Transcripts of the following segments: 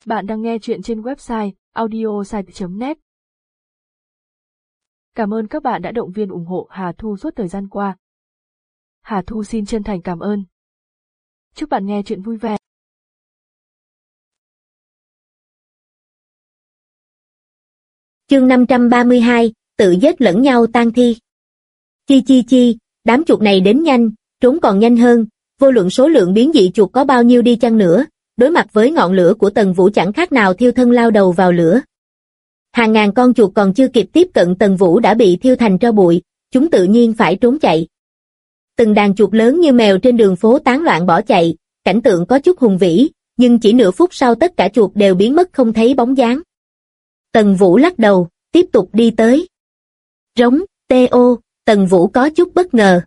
Bạn đang nghe chuyện trên website audiosite.net. Cảm ơn các bạn đã động viên ủng hộ Hà Thu suốt thời gian qua. Hà Thu xin chân thành cảm ơn. Chúc bạn nghe chuyện vui vẻ. Chương 532, tự giết lẫn nhau tang thi. Chi, đám chuột này đến nhanh, trốn còn nhanh hơn, vô luận số lượng biến dị chuột có bao nhiêu đi chăng nữa, đối mặt với ngọn lửa của Tần Vũ chẳng khác nào thiêu thân lao đầu vào lửa. Hàng ngàn con chuột còn chưa kịp tiếp cận Tần Vũ đã bị thiêu thành tro bụi, chúng tự nhiên phải trốn chạy. Từng đàn chuột lớn như mèo trên đường phố tán loạn bỏ chạy, cảnh tượng có chút hùng vĩ, nhưng chỉ nửa phút sau tất cả chuột đều biến mất không thấy bóng dáng. Tần Vũ lắc đầu, tiếp tục đi tới. Rống, T.O. Tần Vũ có chút bất ngờ.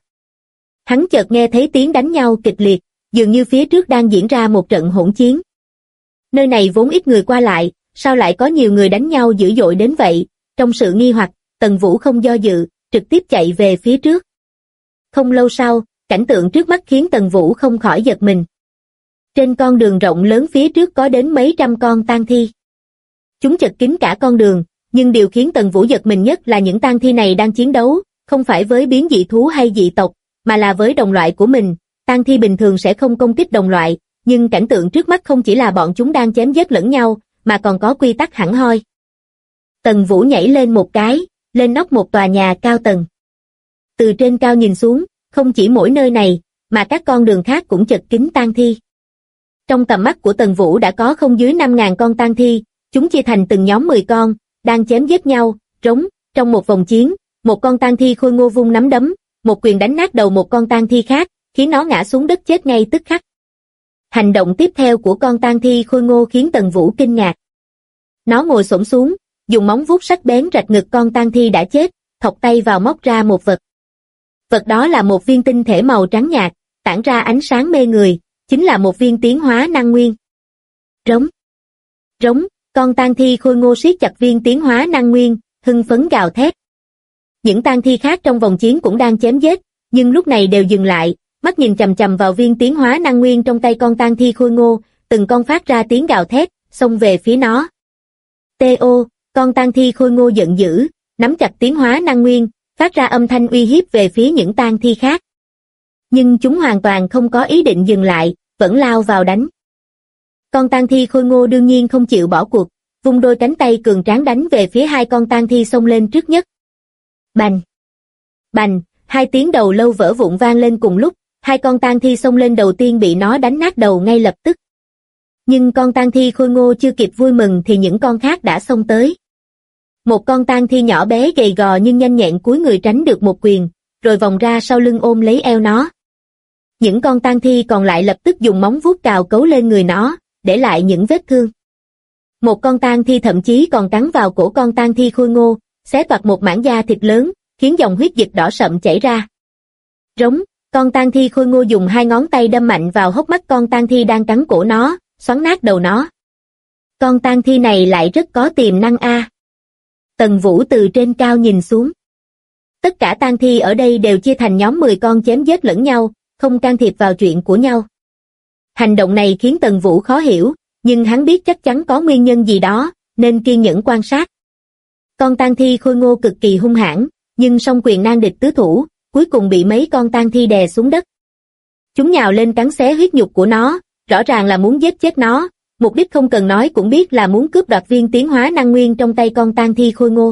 Hắn chợt nghe thấy tiếng đánh nhau kịch liệt, dường như phía trước đang diễn ra một trận hỗn chiến. Nơi này vốn ít người qua lại, sao lại có nhiều người đánh nhau dữ dội đến vậy? Trong sự nghi hoặc, Tần Vũ không do dự, trực tiếp chạy về phía trước. Không lâu sau, cảnh tượng trước mắt khiến Tần Vũ không khỏi giật mình. Trên con đường rộng lớn phía trước có đến mấy trăm con tang thi. Chúng chật kín cả con đường, nhưng điều khiến Tần Vũ giật mình nhất là những tang thi này đang chiến đấu, không phải với biến dị thú hay dị tộc, mà là với đồng loại của mình. Tang thi bình thường sẽ không công kích đồng loại, nhưng cảnh tượng trước mắt không chỉ là bọn chúng đang chém giết lẫn nhau, mà còn có quy tắc hẳn hoi. Tần Vũ nhảy lên một cái, lên nóc một tòa nhà cao tầng. Từ trên cao nhìn xuống, không chỉ mỗi nơi này, mà các con đường khác cũng chật kín tang thi. Trong tầm mắt của Tần Vũ đã có không dưới 5.000 con tang thi, chúng chia thành từng nhóm 10 con, đang chém giết nhau, rống, trong một vòng chiến, một con tang thi khôi ngô vung nắm đấm, một quyền đánh nát đầu một con tang thi khác, khiến nó ngã xuống đất chết ngay tức khắc. Hành động tiếp theo của con tang thi khôi ngô khiến Tần Vũ kinh ngạc. Nó ngồi xổm xuống, dùng móng vuốt sắc bén rạch ngực con tang thi đã chết, thọc tay vào móc ra một vật. Vật đó là một viên tinh thể màu trắng nhạt, tản ra ánh sáng mê người, chính là một viên tiến hóa năng nguyên. Rống, rống, con tang thi khôi ngô siết chặt viên tiến hóa năng nguyên, hưng phấn gào thét. Những tang thi khác trong vòng chiến cũng đang chém giết, nhưng lúc này đều dừng lại, mắt nhìn chằm chằm vào viên tiến hóa năng nguyên trong tay con tang thi khôi ngô, từng con phát ra tiếng gào thét, xông về phía nó. T.O. Con tang thi khôi ngô giận dữ, nắm chặt tiến hóa năng nguyên, phát ra âm thanh uy hiếp về phía những tang thi khác. Nhưng chúng hoàn toàn không có ý định dừng lại, vẫn lao vào đánh. Con tang thi khôi ngô đương nhiên không chịu bỏ cuộc, vung đôi cánh tay cường tráng đánh về phía hai con tang thi xông lên trước nhất. Bành! Bành! Hai tiếng đầu lâu vỡ vụn vang lên cùng lúc, hai con tang thi xông lên đầu tiên bị nó đánh nát đầu ngay lập tức. Nhưng con tang thi khôi ngô chưa kịp vui mừng thì những con khác đã xông tới. Một con tang thi nhỏ bé gầy gò nhưng nhanh nhẹn cúi người tránh được một quyền, rồi vòng ra sau lưng ôm lấy eo nó. Những con tang thi còn lại lập tức dùng móng vuốt cào cấu lên người nó, để lại những vết thương. Một con tang thi thậm chí còn cắn vào cổ con tang thi khôi ngô, xé toạc một mảng da thịt lớn, khiến dòng huyết dịch đỏ sậm chảy ra. Rống, con tang thi khôi ngô dùng hai ngón tay đâm mạnh vào hốc mắt con tang thi đang cắn cổ nó, xoắn nát đầu nó. Con tang thi này lại rất có tiềm năng a. Tần Vũ từ trên cao nhìn xuống. Tất cả tang thi ở đây đều chia thành nhóm 10 con chém giết lẫn nhau, không can thiệp vào chuyện của nhau. Hành động này khiến Tần Vũ khó hiểu, nhưng hắn biết chắc chắn có nguyên nhân gì đó, nên kiên nhẫn quan sát. Con tang thi khôi ngô cực kỳ hung hãn, nhưng song quyền nan địch tứ thủ, cuối cùng bị mấy con tang thi đè xuống đất. Chúng nhào lên cắn xé huyết nhục của nó, rõ ràng là muốn giết chết nó, mục đích không cần nói cũng biết là muốn cướp đoạt viên tiến hóa năng nguyên trong tay con tang thi khôi ngô.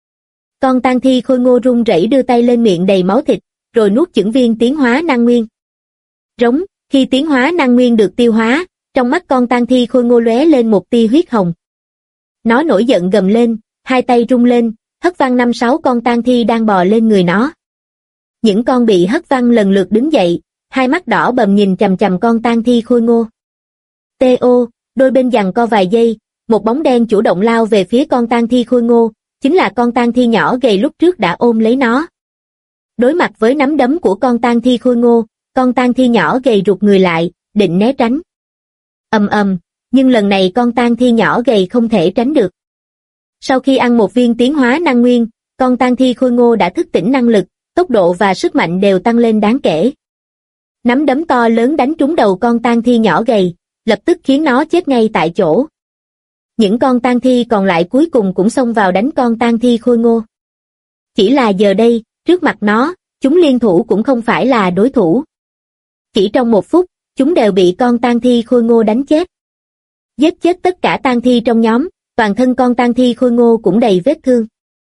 Con tang thi khôi ngô run rẩy đưa tay lên miệng đầy máu thịt, rồi nuốt chửng viên tiến hóa năng nguyên. Rống, khi tiến hóa năng nguyên được tiêu hóa, trong mắt con tang thi khôi ngô lóe lên một tia huyết hồng. Nó nổi giận gầm lên, hai tay rung lên, hất văng 5-6 con tang thi đang bò lên người nó. Những con bị hất văng lần lượt đứng dậy, hai mắt đỏ bầm nhìn chằm chằm con tang thi khôi ngô. T.O. Đôi bên giằng co vài giây, một bóng đen chủ động lao về phía con tang thi khôi ngô, chính là con tang thi nhỏ gầy lúc trước đã ôm lấy nó. Đối mặt với nắm đấm của con tang thi khôi ngô, con tang thi nhỏ gầy rụt người lại, định né tránh. Nhưng lần này con tang thi nhỏ gầy không thể tránh được. Sau khi ăn một viên tiến hóa năng nguyên, con tang thi khôi ngô đã thức tỉnh năng lực, tốc độ và sức mạnh đều tăng lên đáng kể. Nắm đấm to lớn đánh trúng đầu con tang thi nhỏ gầy, lập tức khiến nó chết ngay tại chỗ. Những con tang thi còn lại cuối cùng cũng xông vào đánh con tang thi khôi ngô. Chỉ là giờ đây, trước mặt nó, chúng liên thủ cũng không phải là đối thủ. Chỉ trong 1 phút, chúng đều bị con tang thi khôi ngô đánh chết. Giết chết tất cả tang thi trong nhóm, toàn thân con tang thi khôi ngô cũng đầy vết thương.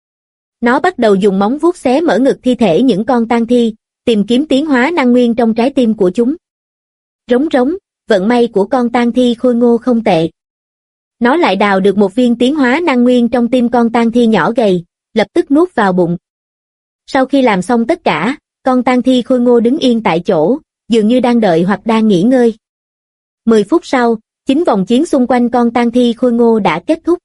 Nó bắt đầu dùng móng vuốt xé mở ngực thi thể những con tang thi, tìm kiếm tiến hóa năng nguyên trong trái tim của chúng. Rống rống, vận may của con tang thi khôi ngô không tệ. Nó lại đào được một viên tiến hóa năng nguyên trong tim con tang thi nhỏ gầy, lập tức nuốt vào bụng. Sau khi làm xong tất cả, con tang thi khôi ngô đứng yên tại chỗ, dường như đang đợi hoặc đang nghỉ ngơi. 10 phút sau, 9 vòng chiến xung quanh con tang thi khôi ngô đã kết thúc.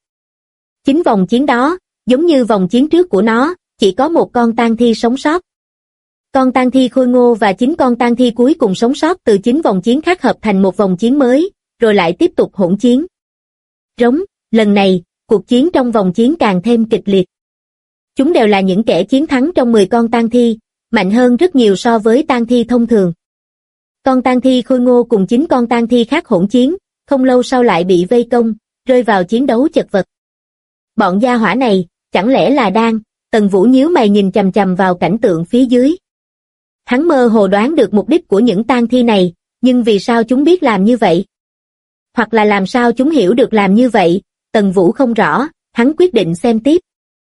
9 vòng chiến đó, giống như vòng chiến trước của nó, chỉ có một con tang thi sống sót. Con tang thi khôi ngô và 9 con tang thi cuối cùng sống sót từ 9 vòng chiến khác hợp thành một vòng chiến mới, rồi lại tiếp tục hỗn chiến. Rống, lần này, cuộc chiến trong vòng chiến càng thêm kịch liệt. Chúng đều là những kẻ chiến thắng trong 10 con tang thi, mạnh hơn rất nhiều so với tang thi thông thường. Con tang thi khôi ngô cùng 9 con tang thi khác hỗn chiến, không lâu sau lại bị vây công, rơi vào chiến đấu chật vật. Bọn gia hỏa này, chẳng lẽ là đang, Tần Vũ nhíu mày nhìn chằm chằm vào cảnh tượng phía dưới. Hắn mơ hồ đoán được mục đích của những tang thi này, nhưng vì sao chúng biết làm như vậy? Hoặc là làm sao chúng hiểu được làm như vậy, Tần Vũ không rõ, hắn quyết định xem tiếp.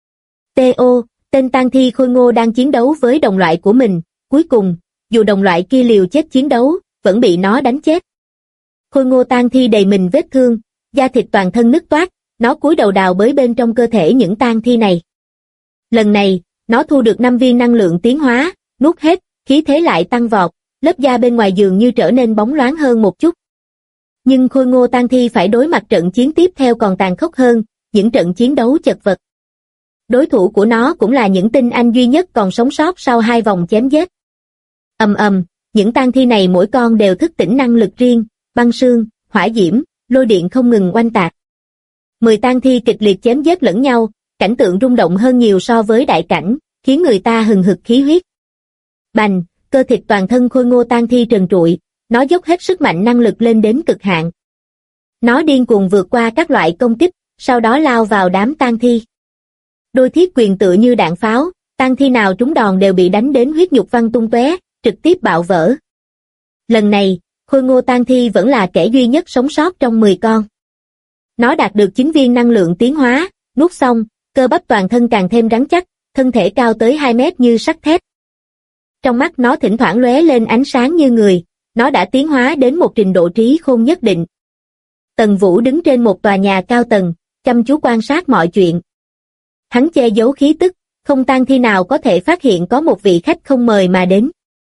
T.O. Tên tang thi khôi ngô đang chiến đấu với đồng loại của mình, cuối cùng, dù đồng loại kia liều chết chiến đấu, vẫn bị nó đánh chết. Khôi ngô tang thi đầy mình vết thương, da thịt toàn thân nứt toác, nó cúi đầu đào bới bên trong cơ thể những tang thi này. Lần này, nó thu được 5 viên năng lượng tiến hóa, nuốt hết, khí thế lại tăng vọt, lớp da bên ngoài dường như trở nên bóng loáng hơn một chút. Nhưng khôi ngô tang thi phải đối mặt trận chiến tiếp theo còn tàn khốc hơn, những trận chiến đấu chật vật. Đối thủ của nó cũng là những tinh anh duy nhất còn sống sót sau 2 vòng chém giết. Ầm ầm, những tang thi này mỗi con đều thức tỉnh năng lực riêng, băng sương, hỏa diễm, lôi điện không ngừng oanh tạc. 10 tang thi kịch liệt chém giết lẫn nhau, cảnh tượng rung động hơn nhiều so với đại cảnh, khiến người ta hừng hực khí huyết. Bành, cơ thịt toàn thân khôi ngô tang thi trần trụi, nó dốc hết sức mạnh năng lực lên đến cực hạn. Nó điên cuồng vượt qua các loại công kích, sau đó lao vào đám tang thi. Đôi thiết quyền tựa như đạn pháo, tang thi nào trúng đòn đều bị đánh đến huyết nhục văng tung tóe, trực tiếp bạo vỡ. Lần này, khôi ngô tang thi vẫn là kẻ duy nhất sống sót trong 10 con. Nó đạt được 9 viên năng lượng tiến hóa, nuốt xong, cơ bắp toàn thân càng thêm rắn chắc, thân thể cao tới 2 mét như sắt thép. Trong mắt nó thỉnh thoảng lóe lên ánh sáng như người, nó đã tiến hóa đến một trình độ trí khôn nhất định. Tần Vũ đứng trên một tòa nhà cao tầng, chăm chú quan sát mọi chuyện. Hắn che giấu khí tức, không tang thi nào có thể phát hiện có một vị khách không mời mà đến.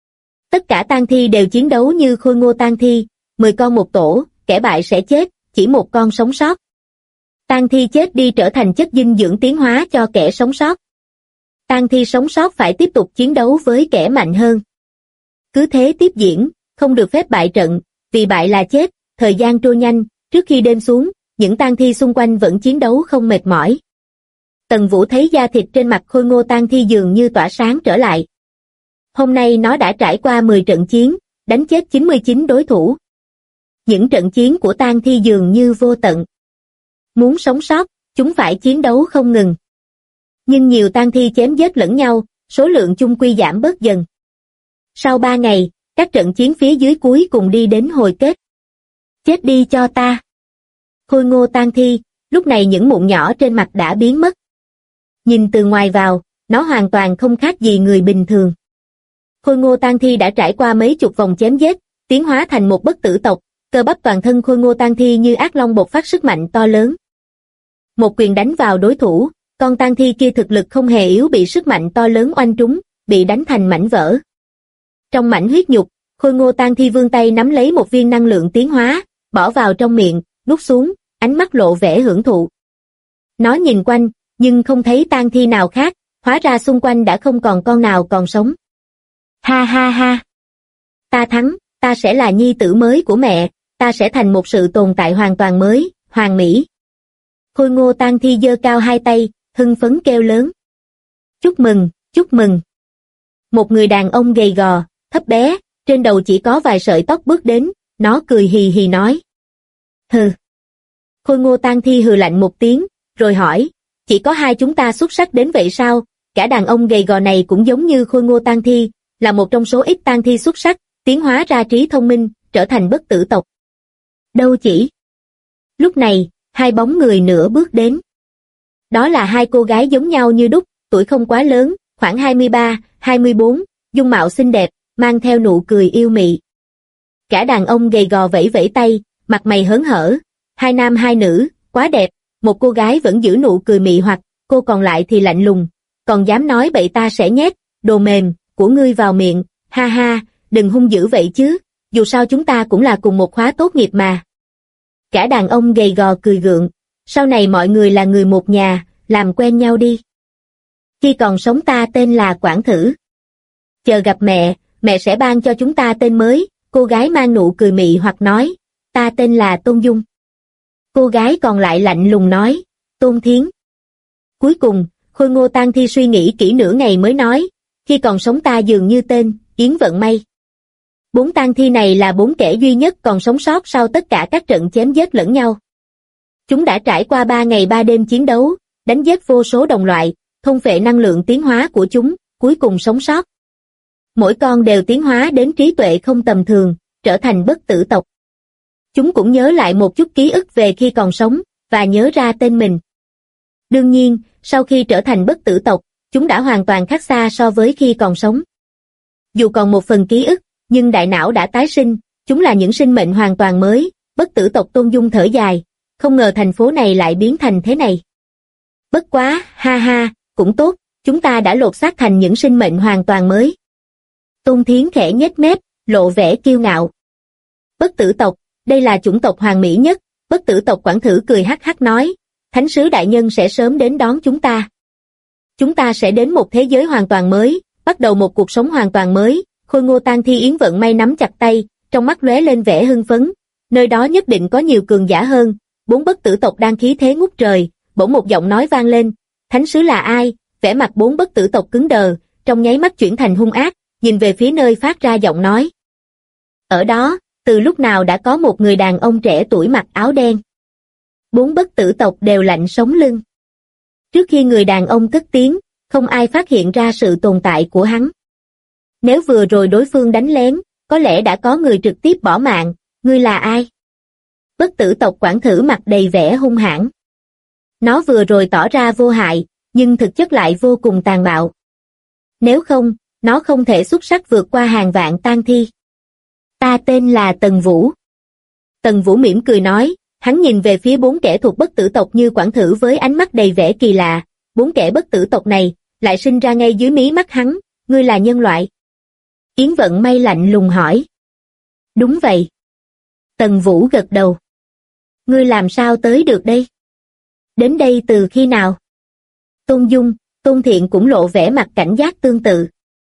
Tất cả tang thi đều chiến đấu như khôi ngô tang thi, 10 con một tổ, kẻ bại sẽ chết, chỉ một con sống sót. Tang thi chết đi trở thành chất dinh dưỡng tiến hóa cho kẻ sống sót. Tang thi sống sót phải tiếp tục chiến đấu với kẻ mạnh hơn. Cứ thế tiếp diễn, không được phép bại trận, vì bại là chết. Thời gian trôi nhanh, trước khi đêm xuống, những tang thi xung quanh vẫn chiến đấu không mệt mỏi. Tần Vũ thấy da thịt trên mặt khôi ngô tang thi dường như tỏa sáng trở lại. Hôm nay nó đã trải qua 10 trận chiến, đánh chết 99 đối thủ. Những trận chiến của tang thi dường như vô tận. Muốn sống sót, chúng phải chiến đấu không ngừng. Nhưng nhiều tang thi chém giết lẫn nhau, số lượng chung quy giảm bớt dần. Sau 3 ngày, các trận chiến phía dưới cuối cùng đi đến hồi kết. Chết đi cho ta. Khôi ngô tang thi, lúc này những mụn nhỏ trên mặt đã biến mất. Nhìn từ ngoài vào, nó hoàn toàn không khác gì người bình thường. Khôi ngô tang thi đã trải qua mấy chục vòng chém giết, tiến hóa thành một bất tử tộc, cơ bắp toàn thân khôi ngô tang thi như ác long bộc phát sức mạnh to lớn. Một quyền đánh vào đối thủ, con tang thi kia thực lực không hề yếu bị sức mạnh to lớn oanh trúng, bị đánh thành mảnh vỡ. Trong mảnh huyết nhục, khôi ngô tang thi vươn tay nắm lấy một viên năng lượng tiến hóa, bỏ vào trong miệng, nuốt xuống, ánh mắt lộ vẻ hưởng thụ. Nó nhìn quanh, nhưng không thấy tang thi nào khác, hóa ra xung quanh đã không còn con nào còn sống. Ha ha ha! Ta thắng, ta sẽ là nhi tử mới của mẹ, ta sẽ thành một sự tồn tại hoàn toàn mới, hoàn mỹ. Khôi ngô tang thi giơ cao hai tay, hưng phấn kêu lớn. Chúc mừng, chúc mừng. Một người đàn ông gầy gò, thấp bé, trên đầu chỉ có vài sợi tóc bước đến, nó cười hì hì nói. Hừ. Khôi Ngô Tang Thi hừ lạnh một tiếng, rồi hỏi, chỉ có hai chúng ta xuất sắc đến vậy sao? Cả đàn ông gầy gò này cũng giống như Khôi Ngô Tang Thi, là một trong số ít tang thi xuất sắc, tiến hóa ra trí thông minh, trở thành bất tử tộc. Đâu chỉ. Lúc này, hai bóng người nữa bước đến. Đó là hai cô gái giống nhau như đúc, tuổi không quá lớn, khoảng 23, 24, dung mạo xinh đẹp, mang theo nụ cười yêu mị. Cả đàn ông gầy gò vẫy vẫy tay, mặt mày hớn hở, hai nam hai nữ, quá đẹp, một cô gái vẫn giữ nụ cười mị hoặc, cô còn lại thì lạnh lùng, còn dám nói bậy ta sẽ nhét, đồ mềm, của ngươi vào miệng, ha ha, đừng hung dữ vậy chứ, dù sao chúng ta cũng là cùng một khóa tốt nghiệp mà. Cả đàn ông gầy gò cười gượng, sau này mọi người là người một nhà, làm quen nhau đi. Khi còn sống ta tên là Quản Thử. Chờ gặp mẹ sẽ ban cho chúng ta tên mới, cô gái mang nụ cười mị hoặc nói, ta tên là Tôn Dung. Cô gái còn lại lạnh lùng nói, Tôn Thiến. Cuối cùng, Khôi Ngô Tang Thi suy nghĩ kỹ nửa ngày mới nói, khi còn sống ta dường như tên, Yến Vận May. Bốn tang thi này là bốn kẻ duy nhất còn sống sót sau tất cả các trận chém giết lẫn nhau. Chúng đã trải qua 3 ngày 3 đêm chiến đấu, đánh giết vô số đồng loại, thôn phệ năng lượng tiến hóa của chúng, cuối cùng sống sót. Mỗi con đều tiến hóa đến trí tuệ không tầm thường, trở thành bất tử tộc. Chúng cũng nhớ lại một chút ký ức về khi còn sống, và nhớ ra tên mình. Đương nhiên, sau khi trở thành bất tử tộc, chúng đã hoàn toàn khác xa so với khi còn sống. Dù còn một phần ký ức, nhưng đại não đã tái sinh, chúng là những sinh mệnh hoàn toàn mới, bất tử tộc Tôn Dung thở dài, không ngờ thành phố này lại biến thành thế này. Bất quá, ha ha, cũng tốt, chúng ta đã lột xác thành những sinh mệnh hoàn toàn mới. Tôn Thiến khẽ nhếch mép, lộ vẻ kiêu ngạo. Bất tử tộc, đây là chủng tộc hoàn mỹ nhất, bất tử tộc Quản Thử cười hắc hắc nói, Thánh sứ đại nhân sẽ sớm đến đón chúng ta. Chúng ta sẽ đến một thế giới hoàn toàn mới, bắt đầu một cuộc sống hoàn toàn mới. Khôi Ngô Tang Thi Yến Vận May nắm chặt tay, trong mắt lóe lên vẻ hưng phấn, nơi đó nhất định có nhiều cường giả hơn. Bốn bất tử tộc đang khí thế ngút trời, bỗng một giọng nói vang lên, Thánh sứ là ai? Vẻ mặt bốn bất tử tộc cứng đờ, trong nháy mắt chuyển thành hung ác, nhìn về phía nơi phát ra giọng nói. Ở đó, từ lúc nào đã có một người đàn ông trẻ tuổi mặc áo đen. Bốn bất tử tộc đều lạnh sống lưng. Trước khi người đàn ông cất tiếng, không ai phát hiện ra sự tồn tại của hắn. Nếu vừa rồi đối phương đánh lén, có lẽ đã có người trực tiếp bỏ mạng, ngươi là ai? Bất tử tộc Quản Thử mặt đầy vẻ hung hãn. Nó vừa rồi tỏ ra vô hại, nhưng thực chất lại vô cùng tàn bạo. Nếu không, nó không thể xuất sắc vượt qua hàng vạn tang thi. Ta tên là Tần Vũ. Tần Vũ mỉm cười nói, hắn nhìn về phía bốn kẻ thuộc bất tử tộc như Quản Thử với ánh mắt đầy vẻ kỳ lạ. Bốn kẻ bất tử tộc này, lại sinh ra ngay dưới mí mắt hắn, ngươi là nhân loại. Yến Vận May lạnh lùng hỏi. Đúng vậy. Tần Vũ gật đầu. Ngươi làm sao tới được đây? Đến đây từ khi nào? Tôn Dung, Tôn Thiện cũng lộ vẻ mặt cảnh giác tương tự.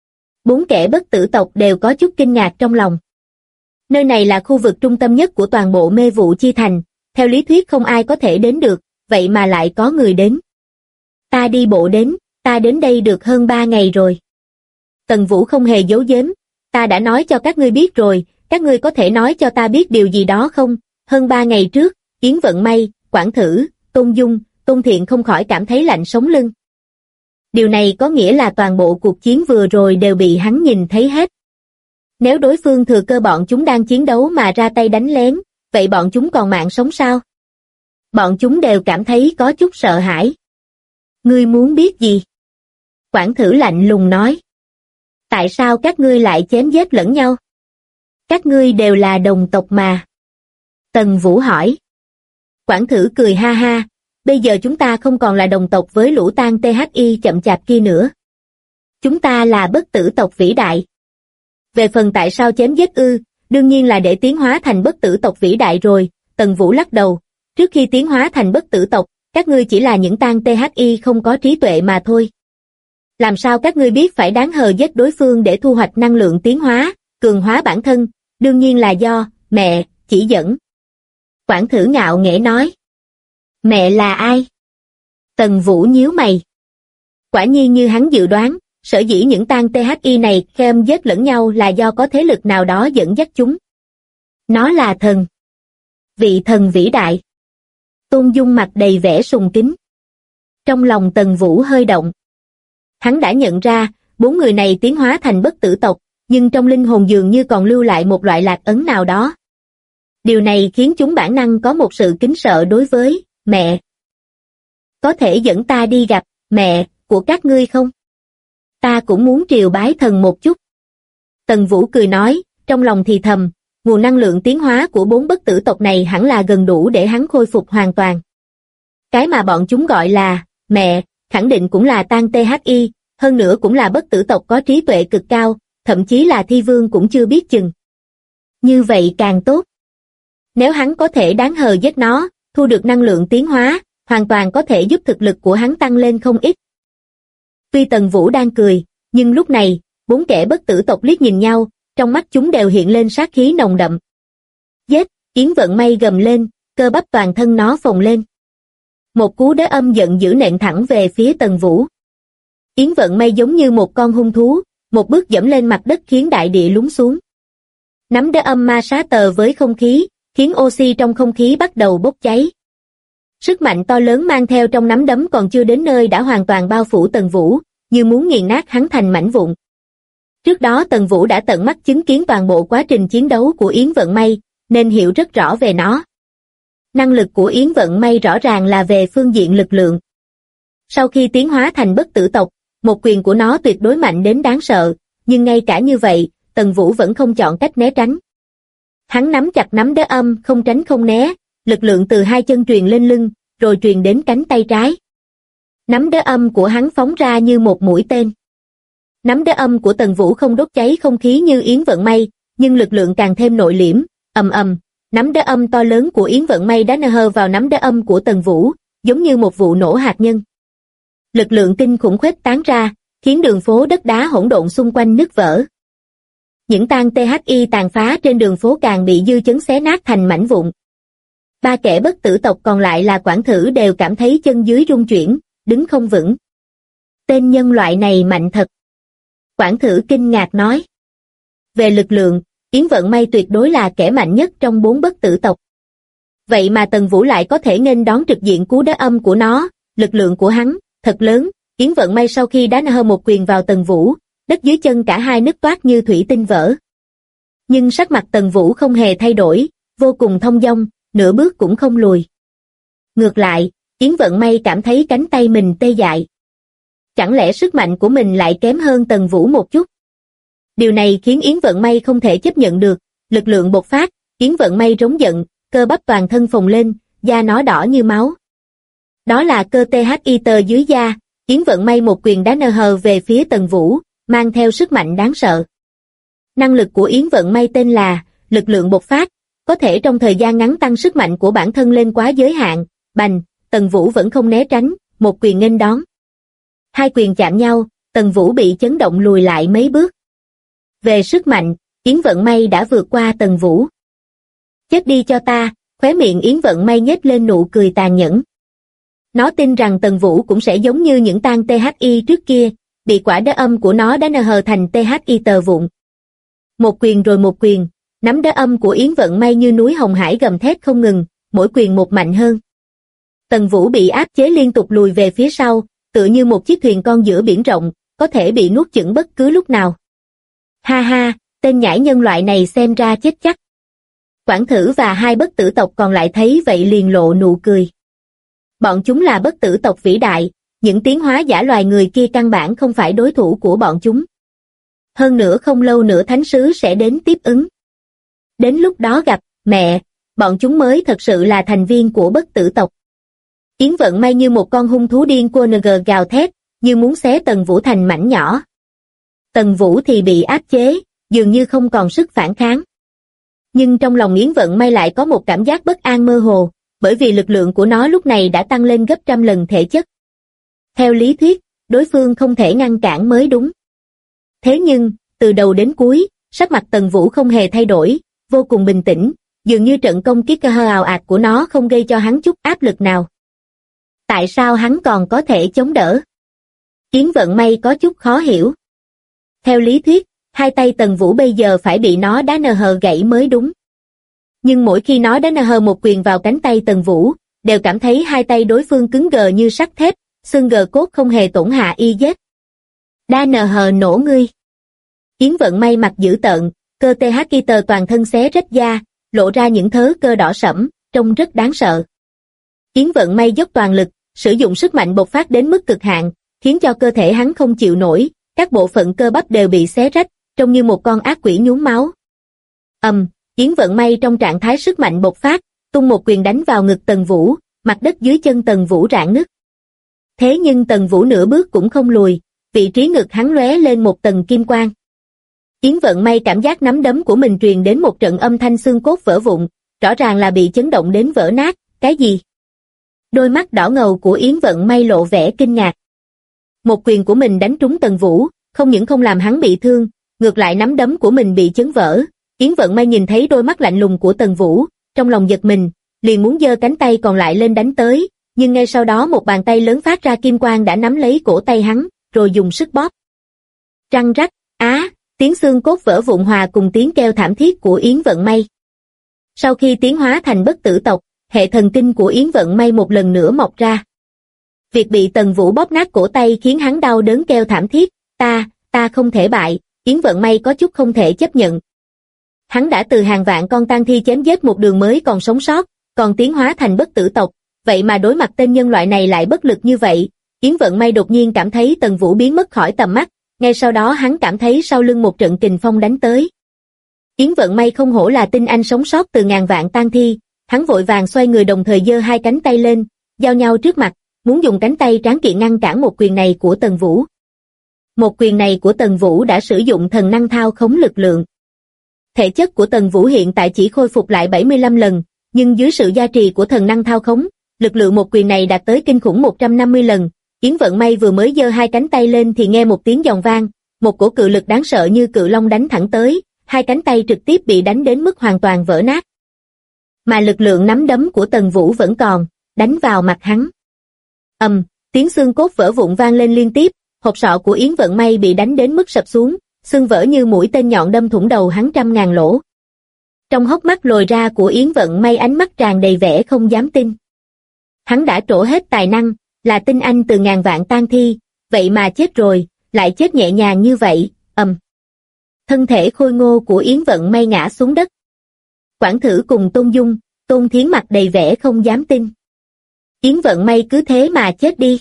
Bốn kẻ bất tử tộc đều có chút kinh ngạc trong lòng. Nơi này là khu vực trung tâm nhất của toàn bộ Mê Vụ Chi Thành, theo lý thuyết không ai có thể đến được, vậy mà lại có người đến. Ta đi bộ đến, ta đến đây được hơn 3 ngày rồi. Tần Vũ không hề giấu giếm, ta đã nói cho các ngươi biết rồi, các ngươi có thể nói cho ta biết điều gì đó không? Hơn 3 ngày trước, Yến Vận May, Quản Thử, Tôn Dung, Tôn Thiện không khỏi cảm thấy lạnh sống lưng. Điều này có nghĩa là toàn bộ cuộc chiến vừa rồi đều bị hắn nhìn thấy hết. Nếu đối phương thừa cơ bọn chúng đang chiến đấu mà ra tay đánh lén, vậy bọn chúng còn mạng sống sao? Bọn chúng đều cảm thấy có chút sợ hãi. Ngươi muốn biết gì? Quản Thử lạnh lùng nói. Tại sao các ngươi lại chém giết lẫn nhau? Các ngươi đều là đồng tộc mà. Tần Vũ hỏi. Quản Thử cười ha ha, bây giờ chúng ta không còn là đồng tộc với lũ tang THI chậm chạp kia nữa. Chúng ta là bất tử tộc vĩ đại. Về phần tại sao chém giết đương nhiên là để tiến hóa thành bất tử tộc vĩ đại rồi. Tần Vũ lắc đầu, trước khi tiến hóa thành bất tử tộc, các ngươi chỉ là những tang THI không có trí tuệ mà thôi. Làm sao các ngươi biết phải đáng hờ giết đối phương để thu hoạch năng lượng tiến hóa, cường hóa bản thân, đương nhiên là do mẹ chỉ dẫn. Quản Thử ngạo nghễ nói. Mẹ là ai? Tần Vũ nhíu mày. Quả nhiên như hắn dự đoán, sở dĩ những tang THI này khem giết lẫn nhau là do có thế lực nào đó dẫn dắt chúng. Nó là thần. Vị thần vĩ đại. Tôn Dung mặt đầy vẻ sùng kính. Trong lòng Tần Vũ hơi động. Hắn đã nhận ra, 4 người này tiến hóa thành bất tử tộc, nhưng trong linh hồn dường như còn lưu lại một loại lạc ấn nào đó. Điều này khiến chúng bản năng có một sự kính sợ đối với mẹ. Có thể dẫn ta đi gặp mẹ của các ngươi không? Ta cũng muốn triều bái thần một chút. Tần Vũ cười nói, trong lòng thì thầm, nguồn năng lượng tiến hóa của 4 bất tử tộc này hẳn là gần đủ để hắn khôi phục hoàn toàn. Cái mà bọn chúng gọi là mẹ, khẳng định cũng là Tang THI, hơn nữa cũng là bất tử tộc có trí tuệ cực cao, thậm chí là thi vương cũng chưa biết chừng. Như vậy càng tốt. Nếu hắn có thể đáng hờ giết nó, thu được năng lượng tiến hóa, hoàn toàn có thể giúp thực lực của hắn tăng lên không ít. Tuy Tần Vũ đang cười, nhưng lúc này, 4 kẻ bất tử tộc liếc nhìn nhau, trong mắt chúng đều hiện lên sát khí nồng đậm. Giết, Yến Vận May gầm lên, cơ bắp toàn thân nó phồng lên. Một cú đế âm giận dữ nện thẳng về phía Tần Vũ. Yến Vận May giống như một con hung thú, một bước dẫm lên mặt đất khiến đại địa lún xuống. Nắm đế âm ma sát tờ với không khí, khiến oxy trong không khí bắt đầu bốc cháy. Sức mạnh to lớn mang theo trong nắm đấm còn chưa đến nơi đã hoàn toàn bao phủ Tần Vũ, như muốn nghiền nát hắn thành mảnh vụn. Trước đó Tần Vũ đã tận mắt chứng kiến toàn bộ quá trình chiến đấu của Yến Vận May, nên hiểu rất rõ về nó. Năng lực của Yến Vận May rõ ràng là về phương diện lực lượng. Sau khi tiến hóa thành bất tử tộc, một quyền của nó tuyệt đối mạnh đến đáng sợ, nhưng ngay cả như vậy, Tần Vũ vẫn không chọn cách né tránh. Hắn nắm chặt nắm đế âm, không tránh không né, lực lượng từ hai chân truyền lên lưng, rồi truyền đến cánh tay trái. Nắm đế âm của hắn phóng ra như một mũi tên. Nắm đế âm của Tần Vũ không đốt cháy không khí như Yến Vận May, nhưng lực lượng càng thêm nội liễm, ầm ầm, nắm đế âm to lớn của Yến Vận May đã nơ vào nắm đế âm của Tần Vũ, giống như một vụ nổ hạt nhân. Lực lượng kinh khủng khuếch tán ra, khiến đường phố đất đá hỗn độn xung quanh nứt vỡ. Những tang THI tàn phá trên đường phố càng bị dư chấn xé nát thành mảnh vụn. 3 kẻ bất tử tộc còn lại là Quản Thử đều cảm thấy chân dưới rung chuyển, đứng không vững. Tên nhân loại này mạnh thật. Quản Thử kinh ngạc nói. Về lực lượng, Yến Vận May tuyệt đối là kẻ mạnh nhất trong 4 bất tử tộc. Vậy mà Tần Vũ lại có thể nghênh đón trực diện cú đá âm của nó, lực lượng của hắn, thật lớn. Yến Vận May sau khi đá hơn một quyền vào Tần Vũ, đất dưới chân cả hai nứt toát như thủy tinh vỡ. Nhưng sắc mặt Tần Vũ không hề thay đổi, vô cùng thông dong, nửa bước cũng không lùi. Ngược lại, Yến Vận May cảm thấy cánh tay mình tê dại. Chẳng lẽ sức mạnh của mình lại kém hơn Tần Vũ một chút? Điều này khiến Yến Vận May không thể chấp nhận được, lực lượng bộc phát, Yến Vận May rống giận, cơ bắp toàn thân phồng lên, da nó đỏ như máu. Đó là cơ THI tờ dưới da, Yến Vận May một quyền đá nơ về phía Tần Vũ, mang theo sức mạnh đáng sợ. Năng lực của Yến Vận May tên là lực lượng bộc phát, có thể trong thời gian ngắn tăng sức mạnh của bản thân lên quá giới hạn. Bành, Tần Vũ vẫn không né tránh, một quyền nghênh đón. Hai quyền chạm nhau, Tần Vũ bị chấn động lùi lại mấy bước. Về sức mạnh, Yến Vận May đã vượt qua Tần Vũ. Chết đi cho ta, khóe miệng Yến Vận May nhếch lên nụ cười tàn nhẫn. Nó tin rằng Tần Vũ cũng sẽ giống như những tang THI trước kia, bị quả đá âm của nó đã nơ thành THI tờ vụn. Một quyền rồi một quyền, nắm đá âm của Yến Vận May như núi Hồng Hải gầm thét không ngừng, mỗi quyền một mạnh hơn. Tần Vũ bị áp chế liên tục lùi về phía sau, tựa như một chiếc thuyền con giữa biển rộng, có thể bị nuốt chửng bất cứ lúc nào. Ha ha, tên nhãi nhân loại này xem ra chết chắc. Quản Thử và hai bất tử tộc còn lại thấy vậy liền lộ nụ cười. Bọn chúng là bất tử tộc vĩ đại, những tiến hóa giả loài người kia căn bản không phải đối thủ của bọn chúng. Hơn nữa không lâu nữa thánh sứ sẽ đến tiếp ứng. Đến lúc đó gặp mẹ, bọn chúng mới thật sự là thành viên của bất tử tộc. Yến Vận May như một con hung thú điên QNG gào thét, như muốn xé Tần Vũ thành mảnh nhỏ. Tần Vũ thì bị áp chế, dường như không còn sức phản kháng. Nhưng trong lòng Yến Vận May lại có một cảm giác bất an mơ hồ, bởi vì lực lượng của nó lúc này đã tăng lên gấp trăm lần thể chất. Theo lý thuyết, đối phương không thể ngăn cản mới đúng. Thế nhưng, từ đầu đến cuối, sắc mặt Tần Vũ không hề thay đổi, vô cùng bình tĩnh, dường như trận công kích ào ạt của nó không gây cho hắn chút áp lực nào. Tại sao hắn còn có thể chống đỡ? Yến Vận May có chút khó hiểu. Theo lý thuyết, hai tay Tần Vũ bây giờ phải bị nó đá nơ gãy mới đúng. Nhưng mỗi khi nó đá nơ một quyền vào cánh tay Tần Vũ, đều cảm thấy hai tay đối phương cứng gờ như sắt thép, xương gờ cốt không hề tổn hạ y vết. Đa nờ hờ nổ ngươi. Yến Vận May mặt dữ tợn, cơ THKT toàn thân xé rách da, lộ ra những thớ cơ đỏ sẫm, trông rất đáng sợ. Yến Vận May dốc toàn lực, sử dụng sức mạnh bộc phát đến mức cực hạn, khiến cho cơ thể hắn không chịu nổi, các bộ phận cơ bắp đều bị xé rách, trông như một con ác quỷ nhuốm máu. Yến Vận May trong trạng thái sức mạnh bộc phát, tung một quyền đánh vào ngực Tần Vũ, mặt đất dưới chân Tần Vũ rạn nứt. Thế nhưng Tần Vũ nửa bước cũng không lùi, vị trí ngực hắn lóe lên một tầng kim quang. Yến Vận May cảm giác nắm đấm của mình truyền đến một trận âm thanh xương cốt vỡ vụn, rõ ràng là bị chấn động đến vỡ nát, cái gì? Đôi mắt đỏ ngầu của Yến Vận May lộ vẻ kinh ngạc. Một quyền của mình đánh trúng Tần Vũ, không những không làm hắn bị thương, ngược lại nắm đấm của mình bị chấn vỡ. Yến Vận May nhìn thấy đôi mắt lạnh lùng của Tần Vũ, trong lòng giật mình, liền muốn giơ cánh tay còn lại lên đánh tới, nhưng ngay sau đó một bàn tay lớn phát ra kim quang đã nắm lấy cổ tay hắn, rồi dùng sức bóp. Răng rắc, tiếng xương cốt vỡ vụn hòa cùng tiếng kêu thảm thiết của Yến Vận May. Sau khi tiến hóa thành bất tử tộc, hệ thần kinh của Yến Vận May một lần nữa mọc ra. Việc bị Tần Vũ bóp nát cổ tay khiến hắn đau đớn kêu thảm thiết, ta không thể bại, Yến Vận May có chút không thể chấp nhận. Hắn đã từ hàng vạn con tang thi chém giết một đường mới còn sống sót, còn tiến hóa thành bất tử tộc, vậy mà đối mặt tên nhân loại này lại bất lực như vậy. Yến Vận May đột nhiên cảm thấy Tần Vũ biến mất khỏi tầm mắt, ngay sau đó hắn cảm thấy sau lưng một trận kình phong đánh tới. Yến Vận May không hổ là tinh anh sống sót từ ngàn vạn tang thi, hắn vội vàng xoay người đồng thời giơ hai cánh tay lên, giao nhau trước mặt, muốn dùng cánh tay tráng kiện ngăn cản một quyền này của Tần Vũ. Một quyền này của Tần Vũ đã sử dụng thần năng thao khống lực lượng. Thể chất của Tần Vũ hiện tại chỉ khôi phục lại 75 lần, nhưng dưới sự gia trì của thần năng thao khống, lực lượng một quyền này đạt tới kinh khủng 150 lần. Yến Vận May vừa mới giơ hai cánh tay lên thì nghe một tiếng giòn vang, một cổ cự lực đáng sợ như cự long đánh thẳng tới, hai cánh tay trực tiếp bị đánh đến mức hoàn toàn vỡ nát. Mà lực lượng nắm đấm của Tần Vũ vẫn còn, đánh vào mặt hắn. Tiếng xương cốt vỡ vụn vang lên liên tiếp, hộp sọ của Yến Vận May bị đánh đến mức sập xuống, xương vỡ như mũi tên nhọn đâm thủng đầu hắn trăm ngàn lỗ. Trong hốc mắt lồi ra của Yến Vận May ánh mắt tràn đầy vẻ không dám tin. Hắn đã trổ hết tài năng, là tinh anh từ ngàn vạn tang thi, vậy mà chết rồi, lại chết nhẹ nhàng như vậy. Thân thể khôi ngô của Yến Vận May ngã xuống đất. Quản Thử cùng Tôn Dung, Tôn Thiến mặt đầy vẻ không dám tin. Yến Vận May cứ thế mà chết đi.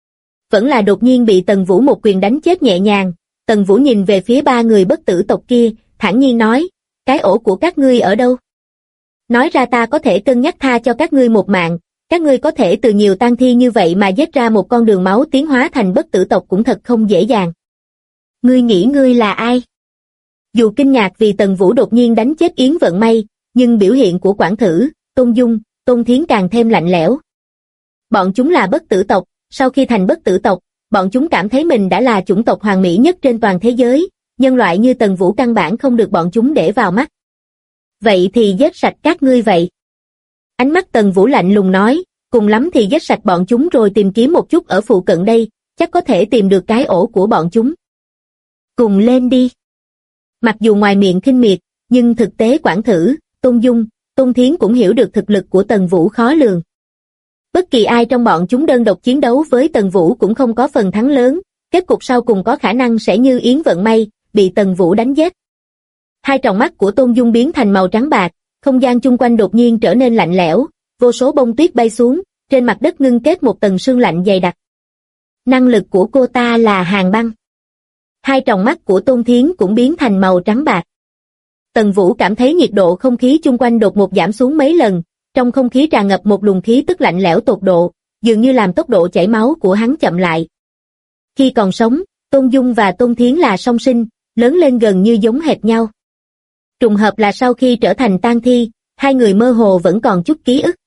Vẫn là đột nhiên bị Tần Vũ một quyền đánh chết nhẹ nhàng. Tần Vũ nhìn về phía ba người bất tử tộc kia, thản nhiên nói, cái ổ của các ngươi ở đâu? Nói ra ta có thể cân nhắc tha cho các ngươi một mạng, các ngươi có thể từ nhiều tang thi như vậy mà giết ra một con đường máu tiến hóa thành bất tử tộc cũng thật không dễ dàng. Ngươi nghĩ ngươi là ai? Dù kinh ngạc vì Tần Vũ đột nhiên đánh chết Yến Vận May, nhưng biểu hiện của Quản Thử, Tôn Dung, Tôn Thiến càng thêm lạnh lẽo. Bọn chúng là bất tử tộc, sau khi thành bất tử tộc, bọn chúng cảm thấy mình đã là chủng tộc hoàn mỹ nhất trên toàn thế giới, nhân loại như Tần Vũ căn bản không được bọn chúng để vào mắt. Vậy thì giết sạch các ngươi vậy. Ánh mắt Tần Vũ lạnh lùng nói, cùng lắm thì giết sạch bọn chúng rồi tìm kiếm một chút ở phụ cận đây, chắc có thể tìm được cái ổ của bọn chúng. Cùng lên đi. Mặc dù ngoài miệng khinh miệt, nhưng thực tế Quản Thử, Tôn Dung, Tôn Thiến cũng hiểu được thực lực của Tần Vũ khó lường. Bất kỳ ai trong bọn chúng đơn độc chiến đấu với Tần Vũ cũng không có phần thắng lớn, kết cục sau cùng có khả năng sẽ như Yến Vận May, bị Tần Vũ đánh giết. Hai tròng mắt của Tôn Dung biến thành màu trắng bạc, không gian chung quanh đột nhiên trở nên lạnh lẽo, vô số bông tuyết bay xuống, trên mặt đất ngưng kết một tầng sương lạnh dày đặc. Năng lực của cô ta là hàn băng. Hai tròng mắt của Tôn Thiến cũng biến thành màu trắng bạc. Tần Vũ cảm thấy nhiệt độ không khí chung quanh đột ngột giảm xuống mấy lần, trong không khí tràn ngập một luồng khí tức lạnh lẽo tột độ, dường như làm tốc độ chảy máu của hắn chậm lại. Khi còn sống, Tôn Dung và Tôn Thiến là song sinh, lớn lên gần như giống hệt nhau. Trùng hợp là sau khi trở thành tang thi, hai người mơ hồ vẫn còn chút ký ức.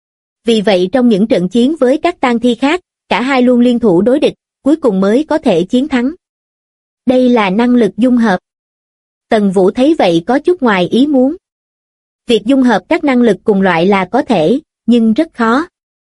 Vì vậy trong những trận chiến với các tang thi khác, cả hai luôn liên thủ đối địch, cuối cùng mới có thể chiến thắng. Đây là năng lực dung hợp. Tần Vũ thấy vậy có chút ngoài ý muốn. Việc dung hợp các năng lực cùng loại là có thể, nhưng rất khó.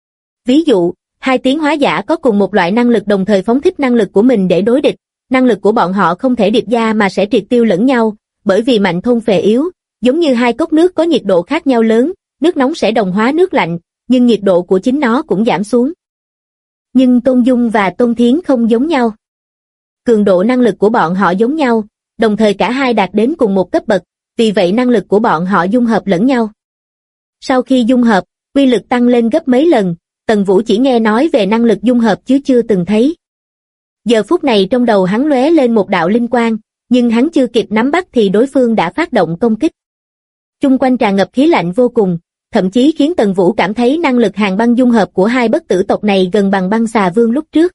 Ví dụ, hai tiến hóa giả có cùng một loại năng lực đồng thời phóng thích năng lực của mình để đối địch, năng lực của bọn họ không thể điệp ra mà sẽ triệt tiêu lẫn nhau, bởi vì mạnh thôn phệ yếu, giống như hai cốc nước có nhiệt độ khác nhau lớn, nước nóng sẽ đồng hóa nước lạnh, nhưng nhiệt độ của chính nó cũng giảm xuống. Nhưng Tôn Dung và Tôn Thiến không giống nhau. Cường độ năng lực của bọn họ giống nhau, đồng thời cả hai đạt đến cùng một cấp bậc, vì vậy năng lực của bọn họ dung hợp lẫn nhau. Sau khi dung hợp, uy lực tăng lên gấp mấy lần, Tần Vũ chỉ nghe nói về năng lực dung hợp chứ chưa từng thấy. Giờ phút này trong đầu hắn lóe lên một đạo linh quang, nhưng hắn chưa kịp nắm bắt thì đối phương đã phát động công kích. Chung quanh tràn ngập khí lạnh vô cùng, thậm chí khiến Tần Vũ cảm thấy năng lực hàn băng dung hợp của hai bất tử tộc này gần bằng băng xà vương lúc trước.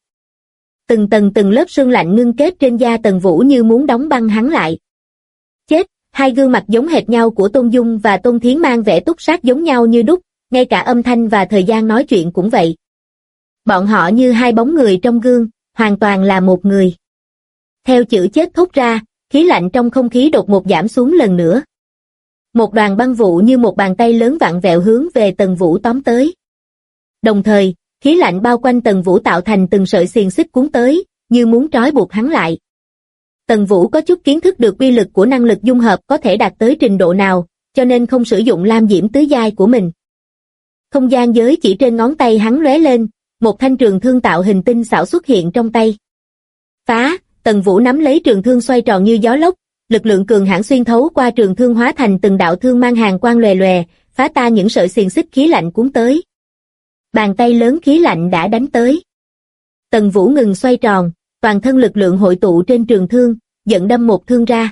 Từng lớp sương lạnh ngưng kết trên da Tần Vũ như muốn đóng băng hắn lại. Chết, hai gương mặt giống hệt nhau của Tôn Dung và Tôn Thiến mang vẻ túc sát giống nhau như đúc, ngay cả âm thanh và thời gian nói chuyện cũng vậy. Bọn họ như hai bóng người trong gương, hoàn toàn là một người. Theo chữ chết thốt ra, khí lạnh trong không khí đột ngột giảm xuống lần nữa. Một đoàn băng vụ như một bàn tay lớn vặn vẹo hướng về Tần Vũ tóm tới. Đồng thời, khí lạnh bao quanh Tần Vũ tạo thành từng sợi xiềng xích cuốn tới, như muốn trói buộc hắn lại. Tần Vũ có chút kiến thức được uy lực của năng lực dung hợp có thể đạt tới trình độ nào, cho nên không sử dụng lam diễm tứ giai của mình. Không gian giới chỉ trên ngón tay hắn lóe lên, một thanh trường thương tạo hình tinh xảo xuất hiện trong tay. Phá, Tần Vũ nắm lấy trường thương xoay tròn như gió lốc, lực lượng cường hãn xuyên thấu qua trường thương hóa thành từng đạo thương mang hàn quang lòe lòe, phá tan những sợi xiềng xích khí lạnh cuốn tới. Bàn tay lớn khí lạnh đã đánh tới. Tần Vũ ngừng xoay tròn, toàn thân lực lượng hội tụ trên trường thương, dẫn đâm một thương ra.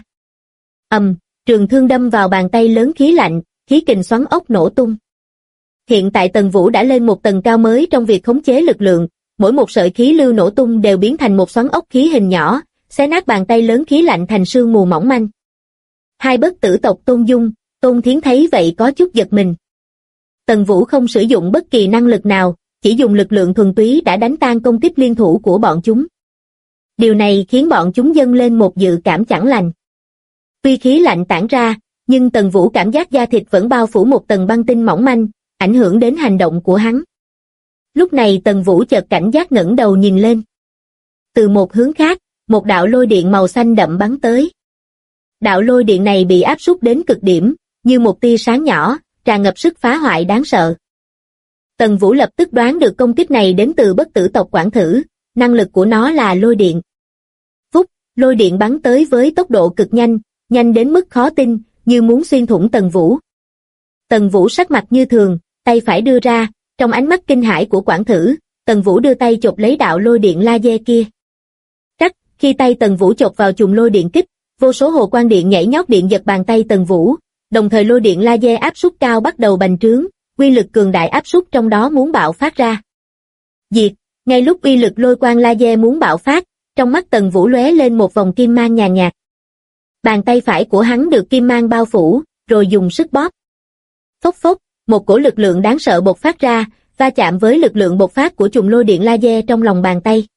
Trường thương đâm vào bàn tay lớn khí lạnh, khí kình xoắn ốc nổ tung. Hiện tại Tần Vũ đã lên một tầng cao mới trong việc khống chế lực lượng, mỗi một sợi khí lưu nổ tung đều biến thành một xoắn ốc khí hình nhỏ, xé nát bàn tay lớn khí lạnh thành sương mù mỏng manh. Hai bất tử tộc Tôn Dung, Tôn Thiến thấy vậy có chút giật mình. Tần Vũ không sử dụng bất kỳ năng lực nào, chỉ dùng lực lượng thuần túy đã đánh tan công kích liên thủ của bọn chúng. Điều này khiến bọn chúng dâng lên một dự cảm chẳng lành. Tuy khí lạnh tản ra, nhưng Tần Vũ cảm giác da thịt vẫn bao phủ một tầng băng tinh mỏng manh, ảnh hưởng đến hành động của hắn. Lúc này Tần Vũ chợt cảnh giác ngẩng đầu nhìn lên. Từ một hướng khác, một đạo lôi điện màu xanh đậm bắn tới. Đạo lôi điện này bị áp suất đến cực điểm, như một tia sáng nhỏ, tràn ngập sức phá hoại đáng sợ. Tần Vũ lập tức đoán được công kích này đến từ bất tử tộc Quản Thử, năng lực của nó là lôi điện. Phúc, lôi điện bắn tới với tốc độ cực nhanh, nhanh đến mức khó tin, như muốn xuyên thủng Tần Vũ. Tần Vũ sắc mặt như thường, tay phải đưa ra, trong ánh mắt kinh hãi của Quản Thử, Tần Vũ đưa tay chộp lấy đạo lôi điện laser kia. Rắc, khi tay Tần Vũ chộp vào chùm lôi điện kích, vô số hồ quang điện nhảy nhót điện giật bàn tay Tần Vũ, đồng thời lôi điện laser áp suất cao bắt đầu bành trướng, uy lực cường đại áp suất trong đó muốn bạo phát ra. Diệt, ngay lúc uy lực lôi quang laser muốn bạo phát, trong mắt Tần Vũ lóe lên một vòng kim mang nhàn nhạt. Bàn tay phải của hắn được kim mang bao phủ, rồi dùng sức bóp. Phốc phốc, một cổ lực lượng đáng sợ bộc phát ra, va chạm với lực lượng bộc phát của chùm lôi điện laser trong lòng bàn tay.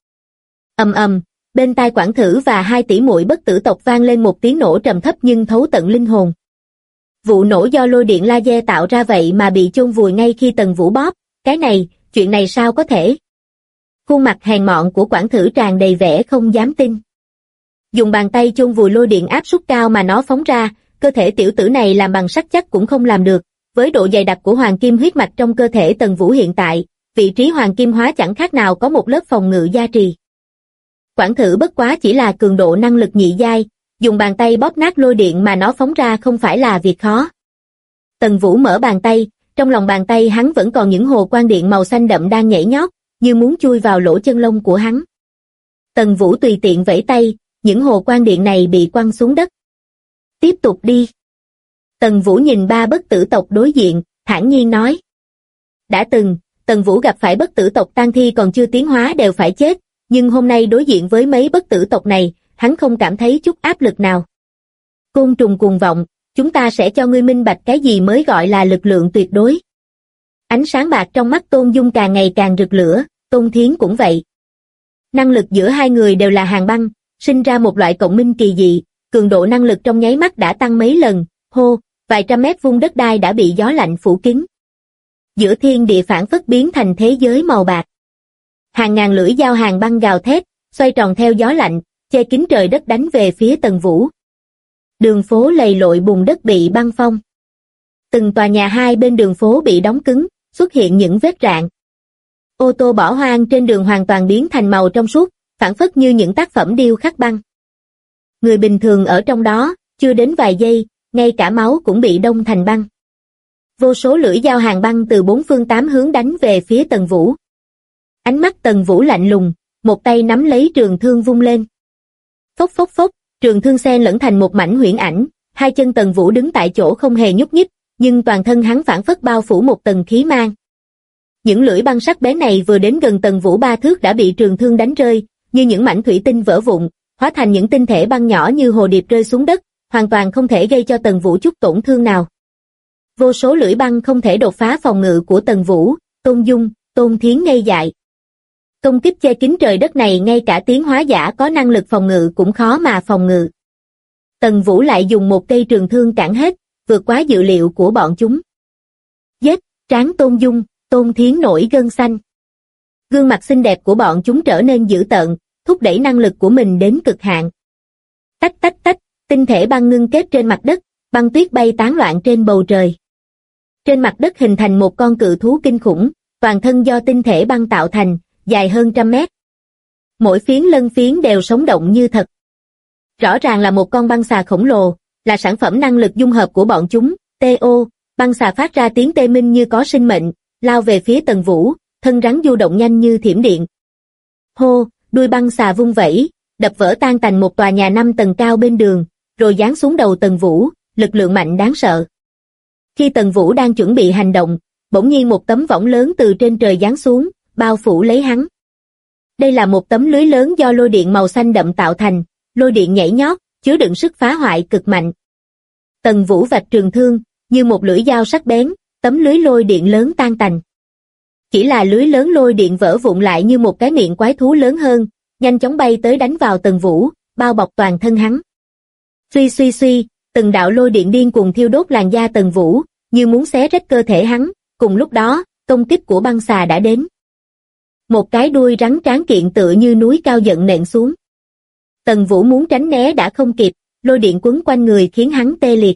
Bên tai Quản Thử và hai tỷ muội bất tử tộc vang lên một tiếng nổ trầm thấp nhưng thấu tận linh hồn. Vụ nổ do lôi điện laser tạo ra vậy mà bị chôn vùi ngay khi Tần Vũ bóp, chuyện này sao có thể? Khuôn mặt hèn mọn của Quản Thử tràn đầy vẻ không dám tin. Dùng bàn tay chôn vùi lôi điện áp suất cao mà nó phóng ra, cơ thể tiểu tử này làm bằng sắt chắc cũng không làm được, với độ dày đặc của hoàng kim huyết mạch trong cơ thể Tần Vũ hiện tại, vị trí hoàng kim hóa chẳng khác nào có một lớp phòng ngự gia trì. Quản Thử bất quá chỉ là cường độ năng lực nhị giai, dùng bàn tay bóp nát lôi điện mà nó phóng ra không phải là việc khó. Tần Vũ mở bàn tay, trong lòng bàn tay hắn vẫn còn những hồ quang điện màu xanh đậm đang nhảy nhót, như muốn chui vào lỗ chân lông của hắn. Tần Vũ tùy tiện vẫy tay, những hồ quang điện này bị quăng xuống đất. Tiếp tục đi. Tần Vũ nhìn ba bất tử tộc đối diện, thản nhiên nói. Đã từng, Tần Vũ gặp phải bất tử tộc tang thi còn chưa tiến hóa đều phải chết, nhưng hôm nay đối diện với mấy bất tử tộc này, hắn không cảm thấy chút áp lực nào. Côn trùng cuồng vọng, chúng ta sẽ cho ngươi minh bạch cái gì mới gọi là lực lượng tuyệt đối. Ánh sáng bạc trong mắt Tôn Dung càng ngày càng rực lửa, Tôn Thiến cũng vậy. Năng lực giữa hai người đều là hàn băng, sinh ra một loại cộng minh kỳ dị, cường độ năng lực trong nháy mắt đã tăng mấy lần, vài trăm mét vuông đất đai đã bị gió lạnh phủ kín. Giữa thiên địa phảng phất biến thành thế giới màu bạc. Hàng ngàn lưỡi dao hàn băng gào thét, xoay tròn theo gió lạnh, che kín trời đất đánh về phía Tần Vũ. Đường phố lầy lội bùn đất bị băng phong. Từng tòa nhà hai bên đường phố bị đóng cứng, xuất hiện những vết rạn. Ô tô bỏ hoang trên đường hoàn toàn biến thành màu trong suốt, phảng phất như những tác phẩm điêu khắc băng. Người bình thường ở trong đó, chưa đến vài giây, ngay cả máu cũng bị đông thành băng. Vô số lưỡi dao hàn băng từ bốn phương tám hướng đánh về phía Tần Vũ. Ánh mắt Tần Vũ lạnh lùng, một tay nắm lấy trường thương vung lên. Phốc phốc phốc, trường thương xen lẫn thành một mảnh huyễn ảnh, hai chân Tần Vũ đứng tại chỗ không hề nhúc nhích, nhưng toàn thân hắn phảng phất bao phủ một tầng khí mang. Những lưỡi băng sắc bén này vừa đến gần Tần Vũ 3 thước đã bị trường thương đánh rơi, như những mảnh thủy tinh vỡ vụn, hóa thành những tinh thể băng nhỏ như hồ điệp rơi xuống đất, hoàn toàn không thể gây cho Tần Vũ chút tổn thương nào. Vô số lưỡi băng không thể đột phá phòng ngự của Tần Vũ, Tôn Dung, Tôn Thiến ngây dại. Công kích che kín trời đất này ngay cả tiến hóa giả có năng lực phòng ngự cũng khó mà phòng ngự. Tần Vũ lại dùng một cây trường thương cản hết, vượt quá dự liệu của bọn chúng. Giết, trán Tôn Dung, Tôn Thiến nổi gân xanh. Gương mặt xinh đẹp của bọn chúng trở nên dữ tợn, thúc đẩy năng lực của mình đến cực hạn. Tách tách tách, tinh thể băng ngưng kết trên mặt đất, băng tuyết bay tán loạn trên bầu trời. Trên mặt đất hình thành một con cự thú kinh khủng, toàn thân do tinh thể băng tạo thành, dài hơn 100 mét. Mỗi phiến lân phiến đều sống động như thật. Rõ ràng là một con băng xà khổng lồ, là sản phẩm năng lực dung hợp của bọn chúng. T.O. Băng xà phát ra tiếng tê minh như có sinh mệnh, lao về phía Tần Vũ, thân rắn du động nhanh như thiểm điện. Hô, đuôi băng xà vung vẩy, đập vỡ tan tành một tòa nhà 5 tầng cao bên đường, rồi giáng xuống đầu Tần Vũ, lực lượng mạnh đáng sợ. Khi Tần Vũ đang chuẩn bị hành động, bỗng nhiên một tấm võng lớn từ trên trời giáng xuống, bao phủ lấy hắn. Đây là một tấm lưới lớn do lôi điện màu xanh đậm tạo thành, lôi điện nhảy nhót, chứa đựng sức phá hoại cực mạnh. Tần Vũ vạch trường thương, như một lưỡi dao sắc bén, tấm lưới lôi điện lớn tan tành. Chỉ là lưới lớn lôi điện vỡ vụn lại như một cái miệng quái thú lớn hơn, nhanh chóng bay tới đánh vào Tần Vũ, bao bọc toàn thân hắn. Suy suy suy, từng đạo lôi điện điên cuồng thiêu đốt làn da Tần Vũ, như muốn xé rách cơ thể hắn, cùng lúc đó, công kích của băng xà đã đến. Một cái đuôi rắn tráng kiện tựa như núi cao giận nện xuống. Tần Vũ muốn tránh né đã không kịp, lôi điện quấn quanh người khiến hắn tê liệt.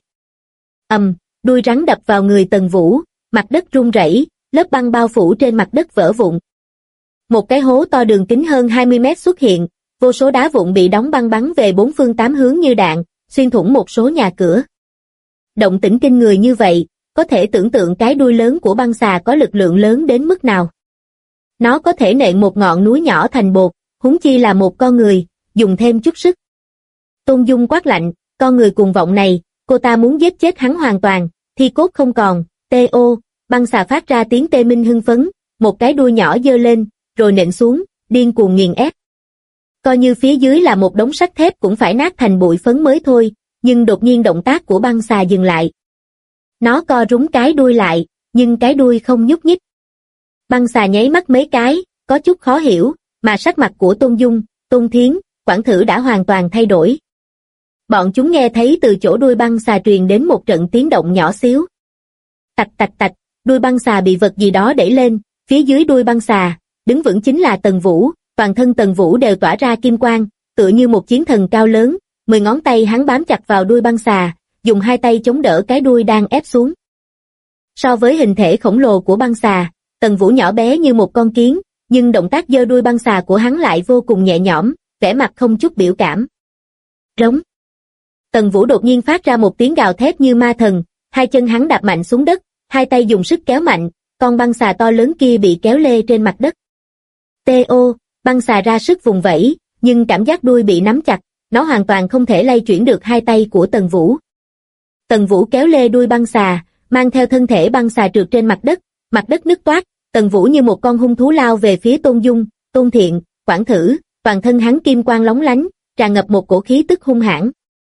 Đuôi rắn đập vào người Tần Vũ, mặt đất rung rẩy, lớp băng bao phủ trên mặt đất vỡ vụn. Một cái hố to đường kính hơn 20 mét xuất hiện, vô số đá vụn bị đóng băng bắn về bốn phương tám hướng như đạn, xuyên thủng một số nhà cửa. Động tĩnh kinh người như vậy, có thể tưởng tượng cái đuôi lớn của băng xà có lực lượng lớn đến mức nào. Nó có thể nện một ngọn núi nhỏ thành bột, huống chi là một con người, dùng thêm chút sức. Tôn Dung quát lạnh, con người cuồng vọng này, cô ta muốn giết chết hắn hoàn toàn, thi cốt không còn. T.O. Băng xà phát ra tiếng tê minh hưng phấn, một cái đuôi nhỏ giơ lên, rồi nện xuống, điên cuồng nghiền ép. Coi như phía dưới là một đống sắt thép cũng phải nát thành bụi phấn mới thôi, nhưng đột nhiên động tác của băng xà dừng lại. Nó co rúm cái đuôi lại, nhưng cái đuôi không nhúc nhích. Băng xà nháy mắt mấy cái, có chút khó hiểu, mà sắc mặt của Tôn Dung, Tôn Thiến, Quản Thử đã hoàn toàn thay đổi. Bọn chúng nghe thấy từ chỗ đuôi băng xà truyền đến một trận tiếng động nhỏ xíu. Tạch tạch tạch, đuôi băng xà bị vật gì đó đẩy lên, phía dưới đuôi băng xà, đứng vững chính là Tần Vũ, toàn thân Tần Vũ đều tỏa ra kim quang, tựa như một chiến thần cao lớn, 10 ngón tay hắn bám chặt vào đuôi băng xà, dùng hai tay chống đỡ cái đuôi đang ép xuống. So với hình thể khổng lồ của băng xà, Tần Vũ nhỏ bé như một con kiến, nhưng động tác giơ đuôi băng xà của hắn lại vô cùng nhẹ nhõm, vẻ mặt không chút biểu cảm. Rống. Tần Vũ đột nhiên phát ra một tiếng gào thét như ma thần, hai chân hắn đạp mạnh xuống đất, hai tay dùng sức kéo mạnh, con băng xà to lớn kia bị kéo lê trên mặt đất. T.O. Băng xà ra sức vùng vẫy, nhưng cảm giác đuôi bị nắm chặt, nó hoàn toàn không thể lay chuyển được hai tay của Tần Vũ. Tần Vũ kéo lê đuôi băng xà, mang theo thân thể băng xà trượt trên mặt đất nứt toác, Tần Vũ như một con hung thú lao về phía Tôn Dung, Tôn Thiện, Quản Thử, toàn thân hắn kim quang lóng lánh, tràn ngập một cổ khí tức hung hãn.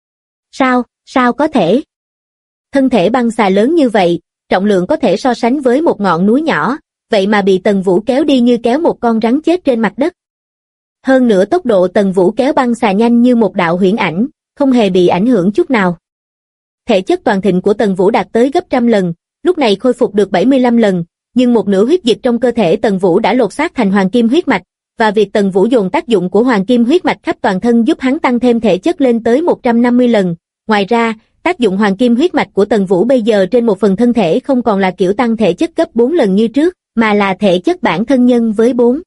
Sao có thể? Thân thể băng xà lớn như vậy, trọng lượng có thể so sánh với một ngọn núi nhỏ, vậy mà bị Tần Vũ kéo đi như kéo một con rắn chết trên mặt đất. Hơn nữa tốc độ Tần Vũ kéo băng xà nhanh như một đạo huyễn ảnh, không hề bị ảnh hưởng chút nào. Thể chất toàn thịnh của Tần Vũ đạt tới gấp 100 lần, lúc này khôi phục được 75 lần, nhưng một nửa huyết dịch trong cơ thể Tần Vũ đã lột xác thành hoàng kim huyết mạch, và việc Tần Vũ dồn tác dụng của hoàng kim huyết mạch khắp toàn thân giúp hắn tăng thêm thể chất lên tới 150 lần. Ngoài ra, tác dụng hoàng kim huyết mạch của Tần Vũ bây giờ trên một phần thân thể không còn là kiểu tăng thể chất gấp 4 lần như trước, mà là thể chất bản thân nhân với 4.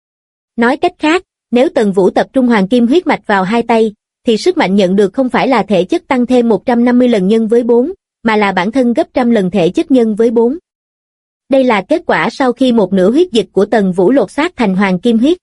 Nói cách khác, nếu Tần Vũ tập trung hoàng kim huyết mạch vào hai tay, thì sức mạnh nhận được không phải là thể chất tăng thêm 150 lần nhân với 4, mà là bản thân gấp trăm lần thể chất nhân với 4. Đây là kết quả sau khi một nửa huyết dịch của Tần Vũ lột xác thành hoàng kim huyết.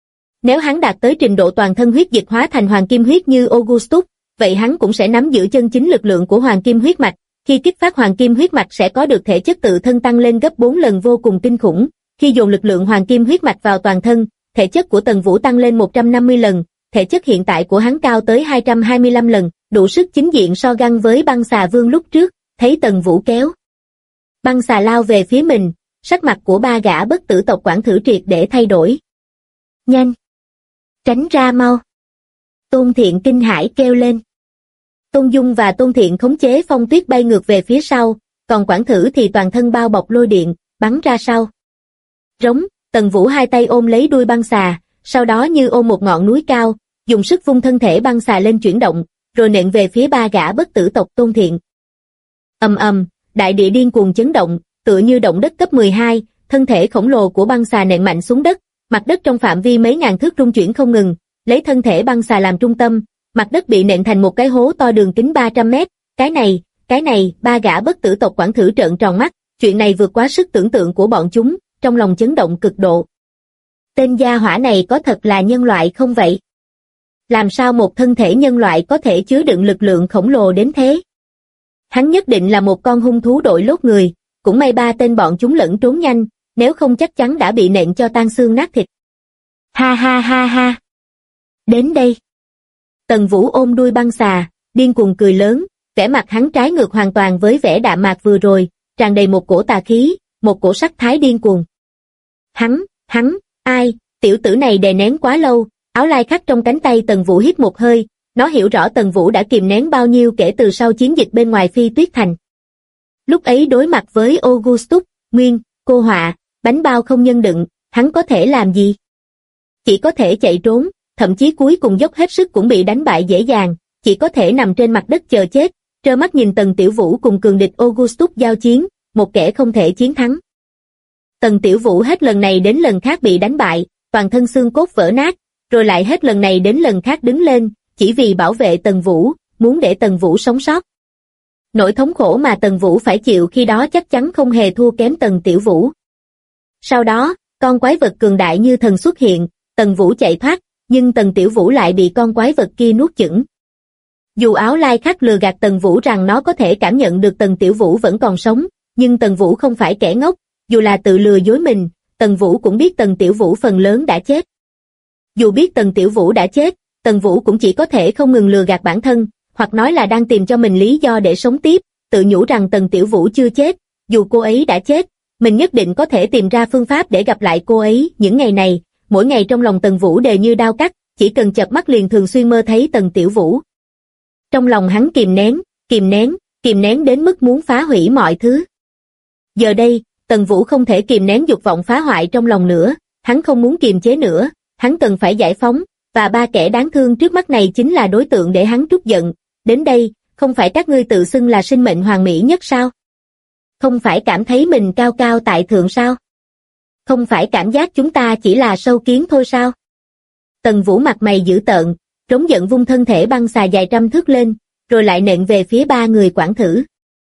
Nếu hắn đạt tới trình độ toàn thân huyết dịch hóa thành hoàng kim huyết như Augustus, vậy hắn cũng sẽ nắm giữ chân chính lực lượng của hoàng kim huyết mạch. Khi kích phát hoàng kim huyết mạch sẽ có được thể chất tự thân tăng lên gấp 4 lần vô cùng kinh khủng. Khi dồn lực lượng hoàng kim huyết mạch vào toàn thân, thể chất của Tần Vũ tăng lên 150 lần, thể chất hiện tại của hắn cao tới 225 lần, đủ sức chính diện so găng với băng xà vương lúc trước. Thấy Tần Vũ kéo băng xà lao về phía mình, sắc mặt của ba gã bất tử tộc quản thử triệt để thay đổi. Nhanh! Tránh ra mau! Tôn Thiện kinh hãi kêu lên. Tôn Dung và Tôn Thiện khống chế phong tuyết bay ngược về phía sau, còn quản thử thì toàn thân bao bọc lôi điện, bắn ra sau. Rống, Tần Vũ hai tay ôm lấy đuôi băng xà, sau đó như ôm một ngọn núi cao, dùng sức vung thân thể băng xà lên chuyển động, rồi nện về phía ba gã bất tử tộc Tôn Thiện. Ầm ầm, đại địa điên cuồng chấn động, tựa như động đất cấp 12, thân thể khổng lồ của băng xà nện mạnh xuống đất, mặt đất trong phạm vi mấy ngàn thước rung chuyển không ngừng, lấy thân thể băng xà làm trung tâm, mặt đất bị nện thành một cái hố to đường kính 300 mét. Cái này, ba gã bất tử tộc quản thử trợn tròn mắt, chuyện này vượt quá sức tưởng tượng của bọn chúng, trong lòng chấn động cực độ. Tên gia hỏa này có thật là nhân loại không vậy? Làm sao một thân thể nhân loại có thể chứa đựng lực lượng khổng lồ đến thế? Hắn nhất định là một con hung thú đội lốt người, cũng may ba tên bọn chúng lẫn trốn nhanh, nếu không chắc chắn đã bị nện cho tan xương nát thịt. Ha ha ha ha! Đến đây! Tần Vũ ôm đuôi băng xà, điên cuồng cười lớn, vẻ mặt hắn trái ngược hoàn toàn với vẻ đạm mạc vừa rồi, tràn đầy một cổ tà khí, một cổ sắc thái điên cuồng. Ai, tiểu tử này đè nén quá lâu, áo lai khắc trong cánh tay Tần Vũ hít một hơi, nó hiểu rõ Tần Vũ đã kìm nén bao nhiêu kể từ sau chiến dịch bên ngoài Phi Tuyết Thành. Lúc ấy đối mặt với Augustus, Nguyên, cô họa, bánh bao không nhân đựng, hắn có thể làm gì? Chỉ có thể chạy trốn, thậm chí cuối cùng dốc hết sức cũng bị đánh bại dễ dàng, chỉ có thể nằm trên mặt đất chờ chết, trơ mắt nhìn Tần Tiểu Vũ cùng cường địch Augustus giao chiến, một kẻ không thể chiến thắng. Tần Tiểu Vũ hết lần này đến lần khác bị đánh bại, toàn thân xương cốt vỡ nát, rồi lại hết lần này đến lần khác đứng lên, chỉ vì bảo vệ Tần Vũ, muốn để Tần Vũ sống sót. Nỗi thống khổ mà Tần Vũ phải chịu khi đó chắc chắn không hề thua kém Tần Tiểu Vũ. Sau đó, con quái vật cường đại như thần xuất hiện, Tần Vũ chạy thoát, nhưng Tần Tiểu Vũ lại bị con quái vật kia nuốt chửng. Dù áo lai khắc lừa gạt Tần Vũ rằng nó có thể cảm nhận được Tần Tiểu Vũ vẫn còn sống, nhưng Tần Vũ không phải kẻ ngốc, dù là tự lừa dối mình, Tần Vũ cũng biết Tần Tiểu Vũ phần lớn đã chết. Dù biết Tần Tiểu Vũ đã chết, Tần Vũ cũng chỉ có thể không ngừng lừa gạt bản thân, hoặc nói là đang tìm cho mình lý do để sống tiếp, tự nhủ rằng Tần Tiểu Vũ chưa chết, dù cô ấy đã chết, mình nhất định có thể tìm ra phương pháp để gặp lại cô ấy. Những ngày này, mỗi ngày trong lòng Tần Vũ đều như đao cắt, chỉ cần chợp mắt liền thường xuyên mơ thấy Tần Tiểu Vũ. Trong lòng hắn kìm nén đến mức muốn phá hủy mọi thứ. Giờ đây, Tần Vũ không thể kìm nén dục vọng phá hoại trong lòng nữa, hắn không muốn kiềm chế nữa, hắn cần phải giải phóng, và ba kẻ đáng thương trước mắt này chính là đối tượng để hắn trút giận. Đến đây, không phải các ngươi tự xưng là sinh mệnh hoàn mỹ nhất sao? Không phải cảm thấy mình cao cao tại thượng sao? Không phải cảm giác chúng ta chỉ là sâu kiến thôi sao? Tần Vũ mặt mày dữ tợn, trống giận vung thân thể băng xà dài trăm thước lên, rồi lại nện về phía ba người quản thử.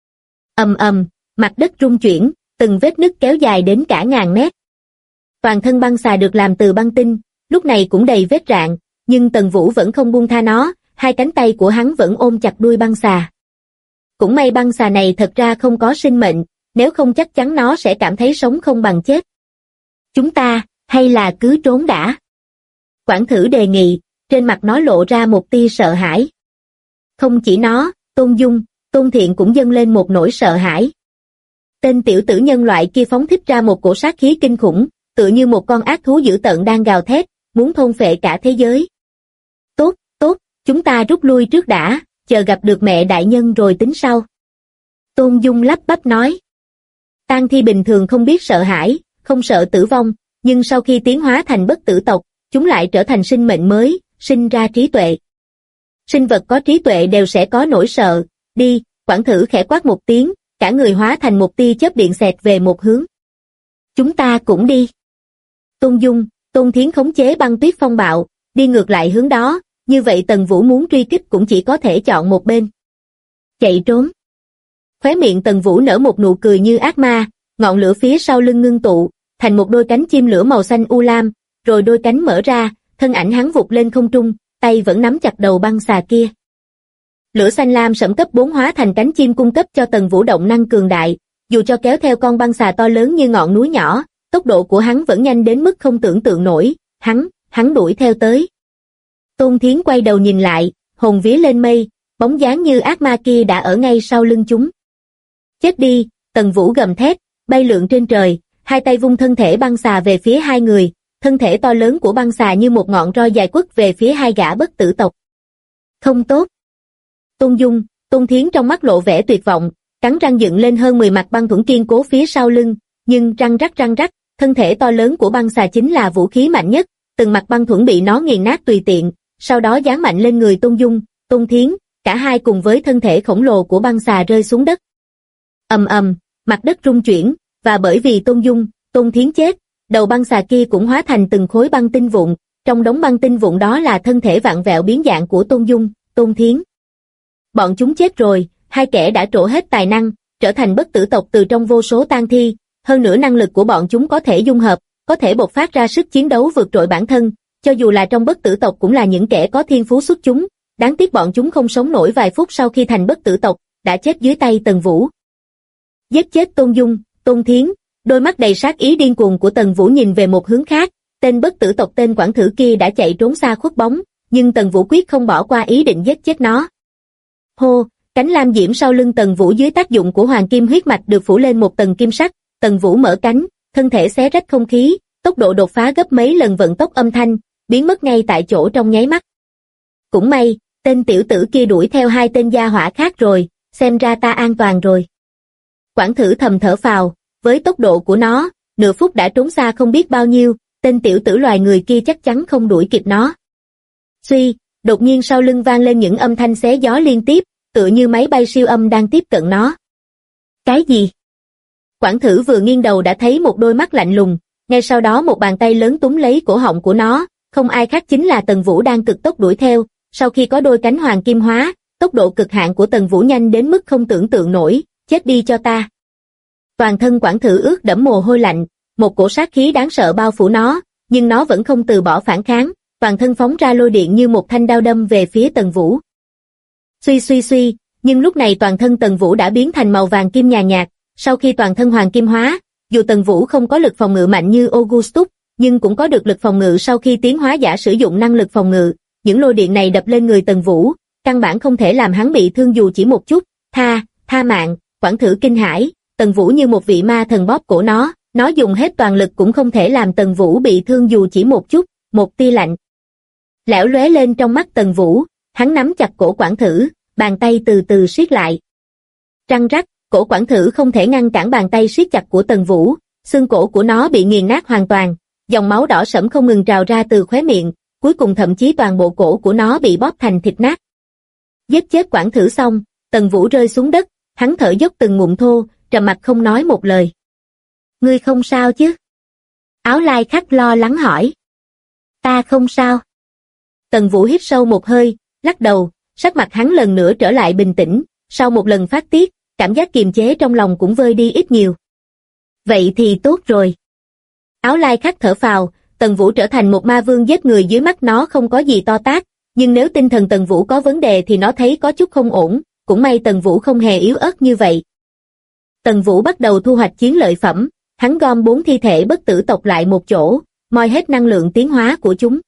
Ầm ầm, mặt đất rung chuyển, từng vết nứt kéo dài đến cả ngàn mét. Toàn thân băng xà được làm từ băng tinh, lúc này cũng đầy vết rạn, nhưng Tần Vũ vẫn không buông tha nó, hai cánh tay của hắn vẫn ôm chặt đuôi băng xà. Cũng may băng xà này thật ra không có sinh mệnh, nếu không chắc chắn nó sẽ cảm thấy sống không bằng chết. Chúng ta, hay là cứ trốn đã? Quản thử đề nghị, trên mặt nó lộ ra một tia sợ hãi. Không chỉ nó, Tôn Dung, Tôn Thiện cũng dâng lên một nỗi sợ hãi. Tên tiểu tử nhân loại kia phóng thích ra một cổ sát khí kinh khủng, tựa như một con ác thú dữ tợn đang gào thét, muốn thôn phệ cả thế giới. Tốt, chúng ta rút lui trước đã, chờ gặp được mẹ đại nhân rồi tính sau. Tôn Dung lắp bắp nói. Tang thi bình thường không biết sợ hãi, không sợ tử vong, nhưng sau khi tiến hóa thành bất tử tộc, chúng lại trở thành sinh mệnh mới, sinh ra trí tuệ. Sinh vật có trí tuệ đều sẽ có nỗi sợ, Đi, Quảng Thử khẽ quát một tiếng, cả người hóa thành một tia chớp điện xẹt về một hướng. Chúng ta cũng đi. Tôn Dung, Tôn Thiến khống chế băng tuyết phong bạo, đi ngược lại hướng đó, như vậy Tần Vũ muốn truy kích cũng chỉ có thể chọn một bên. Chạy trốn. Khóe miệng Tần Vũ nở một nụ cười như ác ma, ngọn lửa phía sau lưng ngưng tụ, thành một đôi cánh chim lửa màu xanh u lam, rồi đôi cánh mở ra, thân ảnh hắn vụt lên không trung, tay vẫn nắm chặt đầu băng xà kia. Lửa xanh lam sẫm cấp 4 hóa thành cánh chim cung cấp cho Tần Vũ động năng cường đại, dù cho kéo theo con băng xà to lớn như ngọn núi nhỏ, tốc độ của hắn vẫn nhanh đến mức không tưởng tượng nổi, hắn đuổi theo tới. Tôn Thiến quay đầu nhìn lại, hồn vía lên mây, bóng dáng như ác ma kia đã ở ngay sau lưng chúng. Chết đi, Tần Vũ gầm thét, bay lượn trên trời, hai tay vung thân thể băng xà về phía hai người, thân thể to lớn của băng xà như một ngọn roi dài quất về phía hai gã bất tử tộc. Không tốt. Tôn Dung, Tôn Thiến trong mắt lộ vẻ tuyệt vọng, cắn răng dựng lên hơn 10 mặt băng thuẫn kiên cố phía sau lưng, nhưng răng rắc, thân thể to lớn của băng xà chính là vũ khí mạnh nhất, từng mặt băng thuẫn bị nó nghiền nát tùy tiện, sau đó giáng mạnh lên người Tôn Dung, Tôn Thiến, cả hai cùng với thân thể khổng lồ của băng xà rơi xuống đất. Ầm ầm, mặt đất rung chuyển, và bởi vì Tôn Dung, Tôn Thiến chết, đầu băng xà kia cũng hóa thành từng khối băng tinh vụn, trong đống băng tinh vụn đó là thân thể vặn vẹo biến dạng của Tôn Dung, Tôn Thiến. Bọn chúng chết rồi, hai kẻ đã trổ hết tài năng, trở thành bất tử tộc từ trong vô số tang thi, hơn nữa năng lực của bọn chúng có thể dung hợp, có thể bộc phát ra sức chiến đấu vượt trội bản thân, cho dù là trong bất tử tộc cũng là những kẻ có thiên phú xuất chúng, đáng tiếc bọn chúng không sống nổi vài phút sau khi thành bất tử tộc, đã chết dưới tay Tần Vũ. Giết chết Tôn Dung, Tôn Thiến, đôi mắt đầy sát ý điên cuồng của Tần Vũ nhìn về một hướng khác, tên bất tử tộc tên Quảng Thử kia đã chạy trốn xa khuất bóng, nhưng Tần Vũ quyết không bỏ qua ý định giết chết nó. Hô, cánh lam diễm sau lưng Tần Vũ dưới tác dụng của hoàng kim huyết mạch được phủ lên một tầng kim sắc, Tần Vũ mở cánh, thân thể xé rách không khí, tốc độ đột phá gấp mấy lần vận tốc âm thanh, biến mất ngay tại chỗ trong nháy mắt. Cũng may, tên tiểu tử kia đuổi theo hai tên gia hỏa khác rồi, xem ra ta an toàn rồi. Quảng Thử thầm thở phào, với tốc độ của nó, nửa phút đã trốn xa không biết bao nhiêu, tên tiểu tử loài người kia chắc chắn không đuổi kịp nó. Suy, đột nhiên sau lưng vang lên những âm thanh xé gió liên tiếp, tựa như máy bay siêu âm đang tiếp cận nó. Cái gì? Quảng Thử vừa nghiêng đầu đã thấy một đôi mắt lạnh lùng, ngay sau đó một bàn tay lớn túm lấy cổ họng của nó, không ai khác chính là Tần Vũ đang cực tốc đuổi theo, sau khi có đôi cánh hoàng kim hóa, tốc độ cực hạn của Tần Vũ nhanh đến mức không tưởng tượng nổi, chết đi cho ta. Toàn thân Quảng Thử ướt đẫm mồ hôi lạnh, một cổ sát khí đáng sợ bao phủ nó, nhưng nó vẫn không từ bỏ phản kháng, toàn thân phóng ra lôi điện như một thanh đao đâm về phía Tần Vũ. Suy, nhưng lúc này toàn thân Tần Vũ đã biến thành màu vàng kim nhàn nhạt, sau khi toàn thân hoàng kim hóa, dù Tần Vũ không có lực phòng ngự mạnh như Augustus, nhưng cũng có được lực phòng ngự sau khi tiến hóa giả sử dụng năng lực phòng ngự, những lôi điện này đập lên người Tần Vũ, căn bản không thể làm hắn bị thương dù chỉ một chút, tha mạng, Quảng Thử kinh hãi, Tần Vũ như một vị ma thần bóp cổ nó dùng hết toàn lực cũng không thể làm Tần Vũ bị thương dù chỉ một chút, một tia lạnh lẽo lóe lên trong mắt Tần Vũ, hắn nắm chặt cổ Quảng Thử, bàn tay từ từ siết lại. Răng rắc, cổ Quảng Thử không thể ngăn cản bàn tay siết chặt của Tần Vũ, xương cổ của nó bị nghiền nát hoàn toàn, dòng máu đỏ sẫm không ngừng trào ra từ khóe miệng, cuối cùng thậm chí toàn bộ cổ của nó bị bóp thành thịt nát. Giết chết Quảng Thử xong, Tần Vũ rơi xuống đất, hắn thở dốc từng ngụm thô, trầm mặc không nói một lời. Ngươi không sao chứ? Áo lai khắc lo lắng hỏi. Ta không sao. Tần Vũ hít sâu một hơi, lắc đầu, sắc mặt hắn lần nữa trở lại bình tĩnh, sau một lần phát tiết, cảm giác kiềm chế trong lòng cũng vơi đi ít nhiều. Vậy thì tốt rồi. Áo lai khắc thở phào, Tần Vũ trở thành một ma vương giết người dưới mắt nó không có gì to tát, nhưng nếu tinh thần Tần Vũ có vấn đề thì nó thấy có chút không ổn, cũng may Tần Vũ không hề yếu ớt như vậy. Tần Vũ bắt đầu thu hoạch chiến lợi phẩm, hắn gom 4 thi thể bất tử tộc lại một chỗ, moi hết năng lượng tiến hóa của chúng.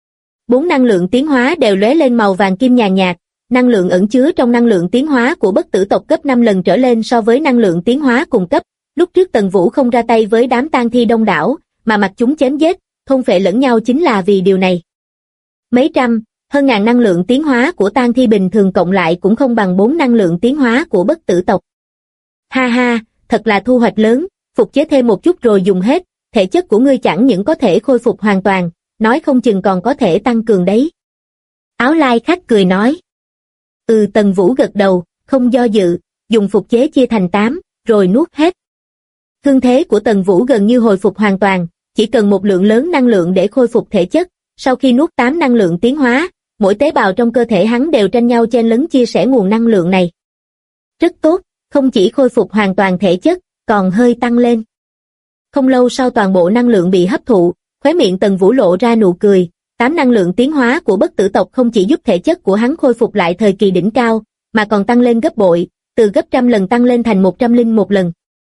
4 năng lượng tiến hóa đều lóe lên màu vàng kim nhàn nhạt, năng lượng ẩn chứa trong năng lượng tiến hóa của bất tử tộc gấp 5 lần trở lên so với năng lượng tiến hóa cùng cấp. Lúc trước Tần Vũ không ra tay với đám tang thi đông đảo, mà mặc chúng chém giết, thôn phệ lẫn nhau chính là vì điều này. Mấy trăm, hơn ngàn năng lượng tiến hóa của tang thi bình thường cộng lại cũng không bằng 4 năng lượng tiến hóa của bất tử tộc. Ha ha, thật là thu hoạch lớn, phục chế thêm một chút rồi dùng hết, thể chất của ngươi chẳng những có thể khôi phục hoàn toàn, nói không chừng còn có thể tăng cường đấy. Áo lai khách cười nói. Tần Vũ gật đầu, không do dự, dùng phục chế chia thành 8, rồi nuốt hết. Thương thế của Tần Vũ gần như hồi phục hoàn toàn, chỉ cần một lượng lớn năng lượng để khôi phục thể chất. Sau khi nuốt 8 năng lượng tiến hóa, mỗi tế bào trong cơ thể hắn đều tranh nhau chen lấn chia sẻ nguồn năng lượng này. Rất tốt, không chỉ khôi phục hoàn toàn thể chất, còn hơi tăng lên. Không lâu sau toàn bộ năng lượng bị hấp thụ, khóe miệng Tần Vũ lộ ra nụ cười. 8 năng lượng tiến hóa của bất tử tộc không chỉ giúp thể chất của hắn khôi phục lại thời kỳ đỉnh cao, mà còn tăng lên gấp bội, từ gấp trăm lần tăng lên thành 101 lần.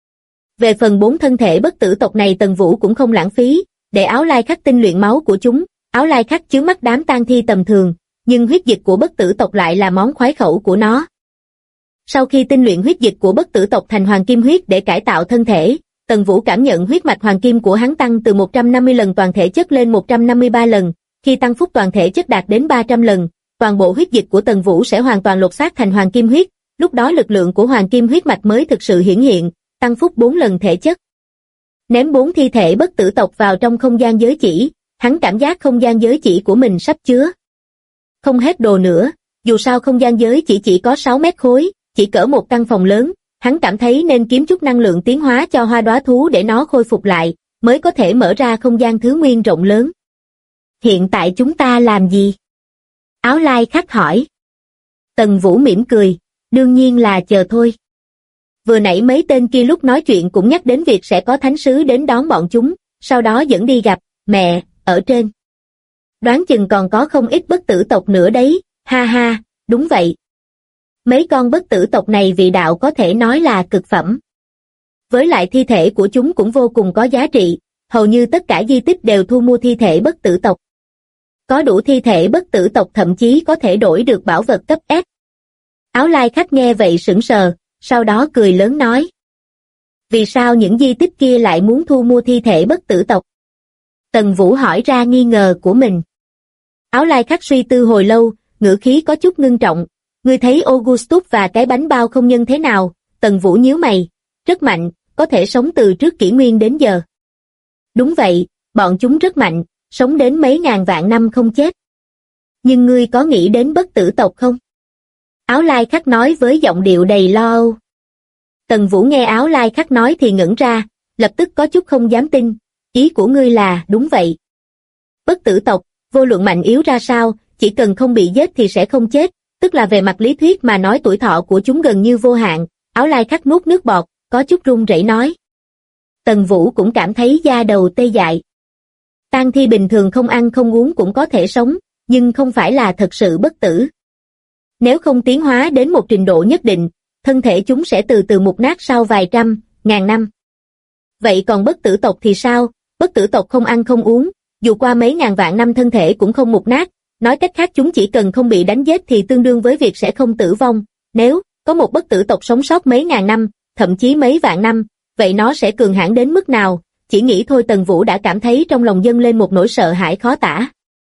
Về phần 4 thân thể bất tử tộc này Tần Vũ cũng không lãng phí, để áo lai khắc tinh luyện máu của chúng. Áo lai khắc chướng mắt đám tang thi tầm thường, nhưng huyết dịch của bất tử tộc lại là món khoái khẩu của nó. Sau khi tinh luyện huyết dịch của bất tử tộc thành hoàng kim huyết để cải tạo thân thể, Tần Vũ cảm nhận huyết mạch hoàng kim của hắn tăng từ 150 lần toàn thể chất lên 153 lần, khi tăng phúc toàn thể chất đạt đến 300 lần, toàn bộ huyết dịch của Tần Vũ sẽ hoàn toàn lột xác thành hoàng kim huyết, lúc đó lực lượng của hoàng kim huyết mạch mới thực sự hiển hiện, tăng phúc 4 lần thể chất. Ném 4 thi thể bất tử tộc vào trong không gian giới chỉ, hắn cảm giác không gian giới chỉ của mình sắp chứa không hết đồ nữa, dù sao không gian giới chỉ có 6 mét khối, chỉ cỡ một căn phòng lớn, hắn cảm thấy nên kiếm chút năng lượng tiến hóa cho hoa đóa thú để nó khôi phục lại, mới có thể mở ra không gian thứ nguyên rộng lớn. Hiện tại chúng ta làm gì? Áo lai khắc hỏi. Tần Vũ mỉm cười, đương nhiên là chờ thôi. Vừa nãy mấy tên kia lúc nói chuyện cũng nhắc đến việc sẽ có thánh sứ đến đón bọn chúng, sau đó dẫn đi gặp mẹ ở trên. Đoán chừng còn có không ít bất tử tộc nữa đấy, ha ha, đúng vậy. Mấy con bất tử tộc này vị đạo có thể nói là cực phẩm. Với lại thi thể của chúng cũng vô cùng có giá trị, hầu như tất cả di tích đều thu mua thi thể bất tử tộc. Có đủ thi thể bất tử tộc thậm chí có thể đổi được bảo vật cấp S. Áo lai khách nghe vậy sững sờ, sau đó cười lớn nói. Vì sao những di tích kia lại muốn thu mua thi thể bất tử tộc? Tần Vũ hỏi ra nghi ngờ của mình. Áo lai khách suy tư hồi lâu, ngữ khí có chút ngưng trọng. Ngươi thấy Augustus và cái bánh bao không nhân thế nào? Tần Vũ nhíu mày. Rất mạnh, có thể sống từ trước kỷ nguyên đến giờ. Đúng vậy, bọn chúng rất mạnh, sống đến mấy ngàn vạn năm không chết. Nhưng ngươi có nghĩ đến bất tử tộc không? Áo lai khách nói với giọng điệu đầy lo âu. Tần Vũ nghe áo lai khách nói thì ngẩn ra, lập tức có chút không dám tin. Ý của ngươi là đúng vậy. Bất tử tộc, vô luận mạnh yếu ra sao, chỉ cần không bị giết thì sẽ không chết, tức là về mặt lý thuyết mà nói tuổi thọ của chúng gần như vô hạn. Áo lai khách nuốt nước bọt, có chút run rẩy nói. Tần Vũ cũng cảm thấy da đầu tê dại. Tang thi bình thường không ăn không uống cũng có thể sống, nhưng không phải là thật sự bất tử. Nếu không tiến hóa đến một trình độ nhất định, thân thể chúng sẽ từ từ mục nát sau vài trăm, ngàn năm. Vậy còn bất tử tộc thì sao? Bất tử tộc không ăn không uống, dù qua mấy ngàn vạn năm thân thể cũng không mục nát. Nói cách khác chúng chỉ cần không bị đánh giết thì tương đương với việc sẽ không tử vong. Nếu có một bất tử tộc sống sót mấy ngàn năm, thậm chí mấy vạn năm, vậy nó sẽ cường hãn đến mức nào? Chỉ nghĩ thôi Tần Vũ đã cảm thấy trong lòng dâng lên một nỗi sợ hãi khó tả.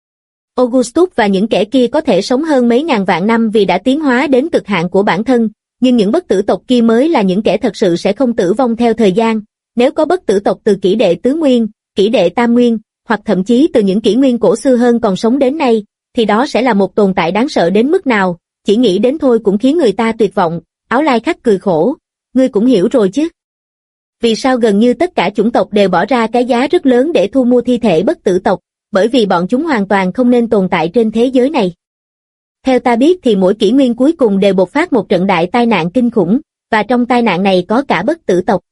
Augustus và những kẻ kia có thể sống hơn mấy ngàn vạn năm vì đã tiến hóa đến cực hạn của bản thân, nhưng những bất tử tộc kia mới là những kẻ thật sự sẽ không tử vong theo thời gian. Nếu có bất tử tộc từ kỷ đệ tứ nguyên, kỷ đệ tam nguyên, hoặc thậm chí từ những kỷ nguyên cổ xưa hơn còn sống đến nay, thì đó sẽ là một tồn tại đáng sợ đến mức nào, chỉ nghĩ đến thôi cũng khiến người ta tuyệt vọng. Áo lai khách cười khổ, ngươi cũng hiểu rồi chứ. Vì sao gần như tất cả chủng tộc đều bỏ ra cái giá rất lớn để thu mua thi thể bất tử tộc, bởi vì bọn chúng hoàn toàn không nên tồn tại trên thế giới này. Theo ta biết thì mỗi kỷ nguyên cuối cùng đều bộc phát một trận đại tai nạn kinh khủng, và trong tai nạn này có cả bất tử tộc.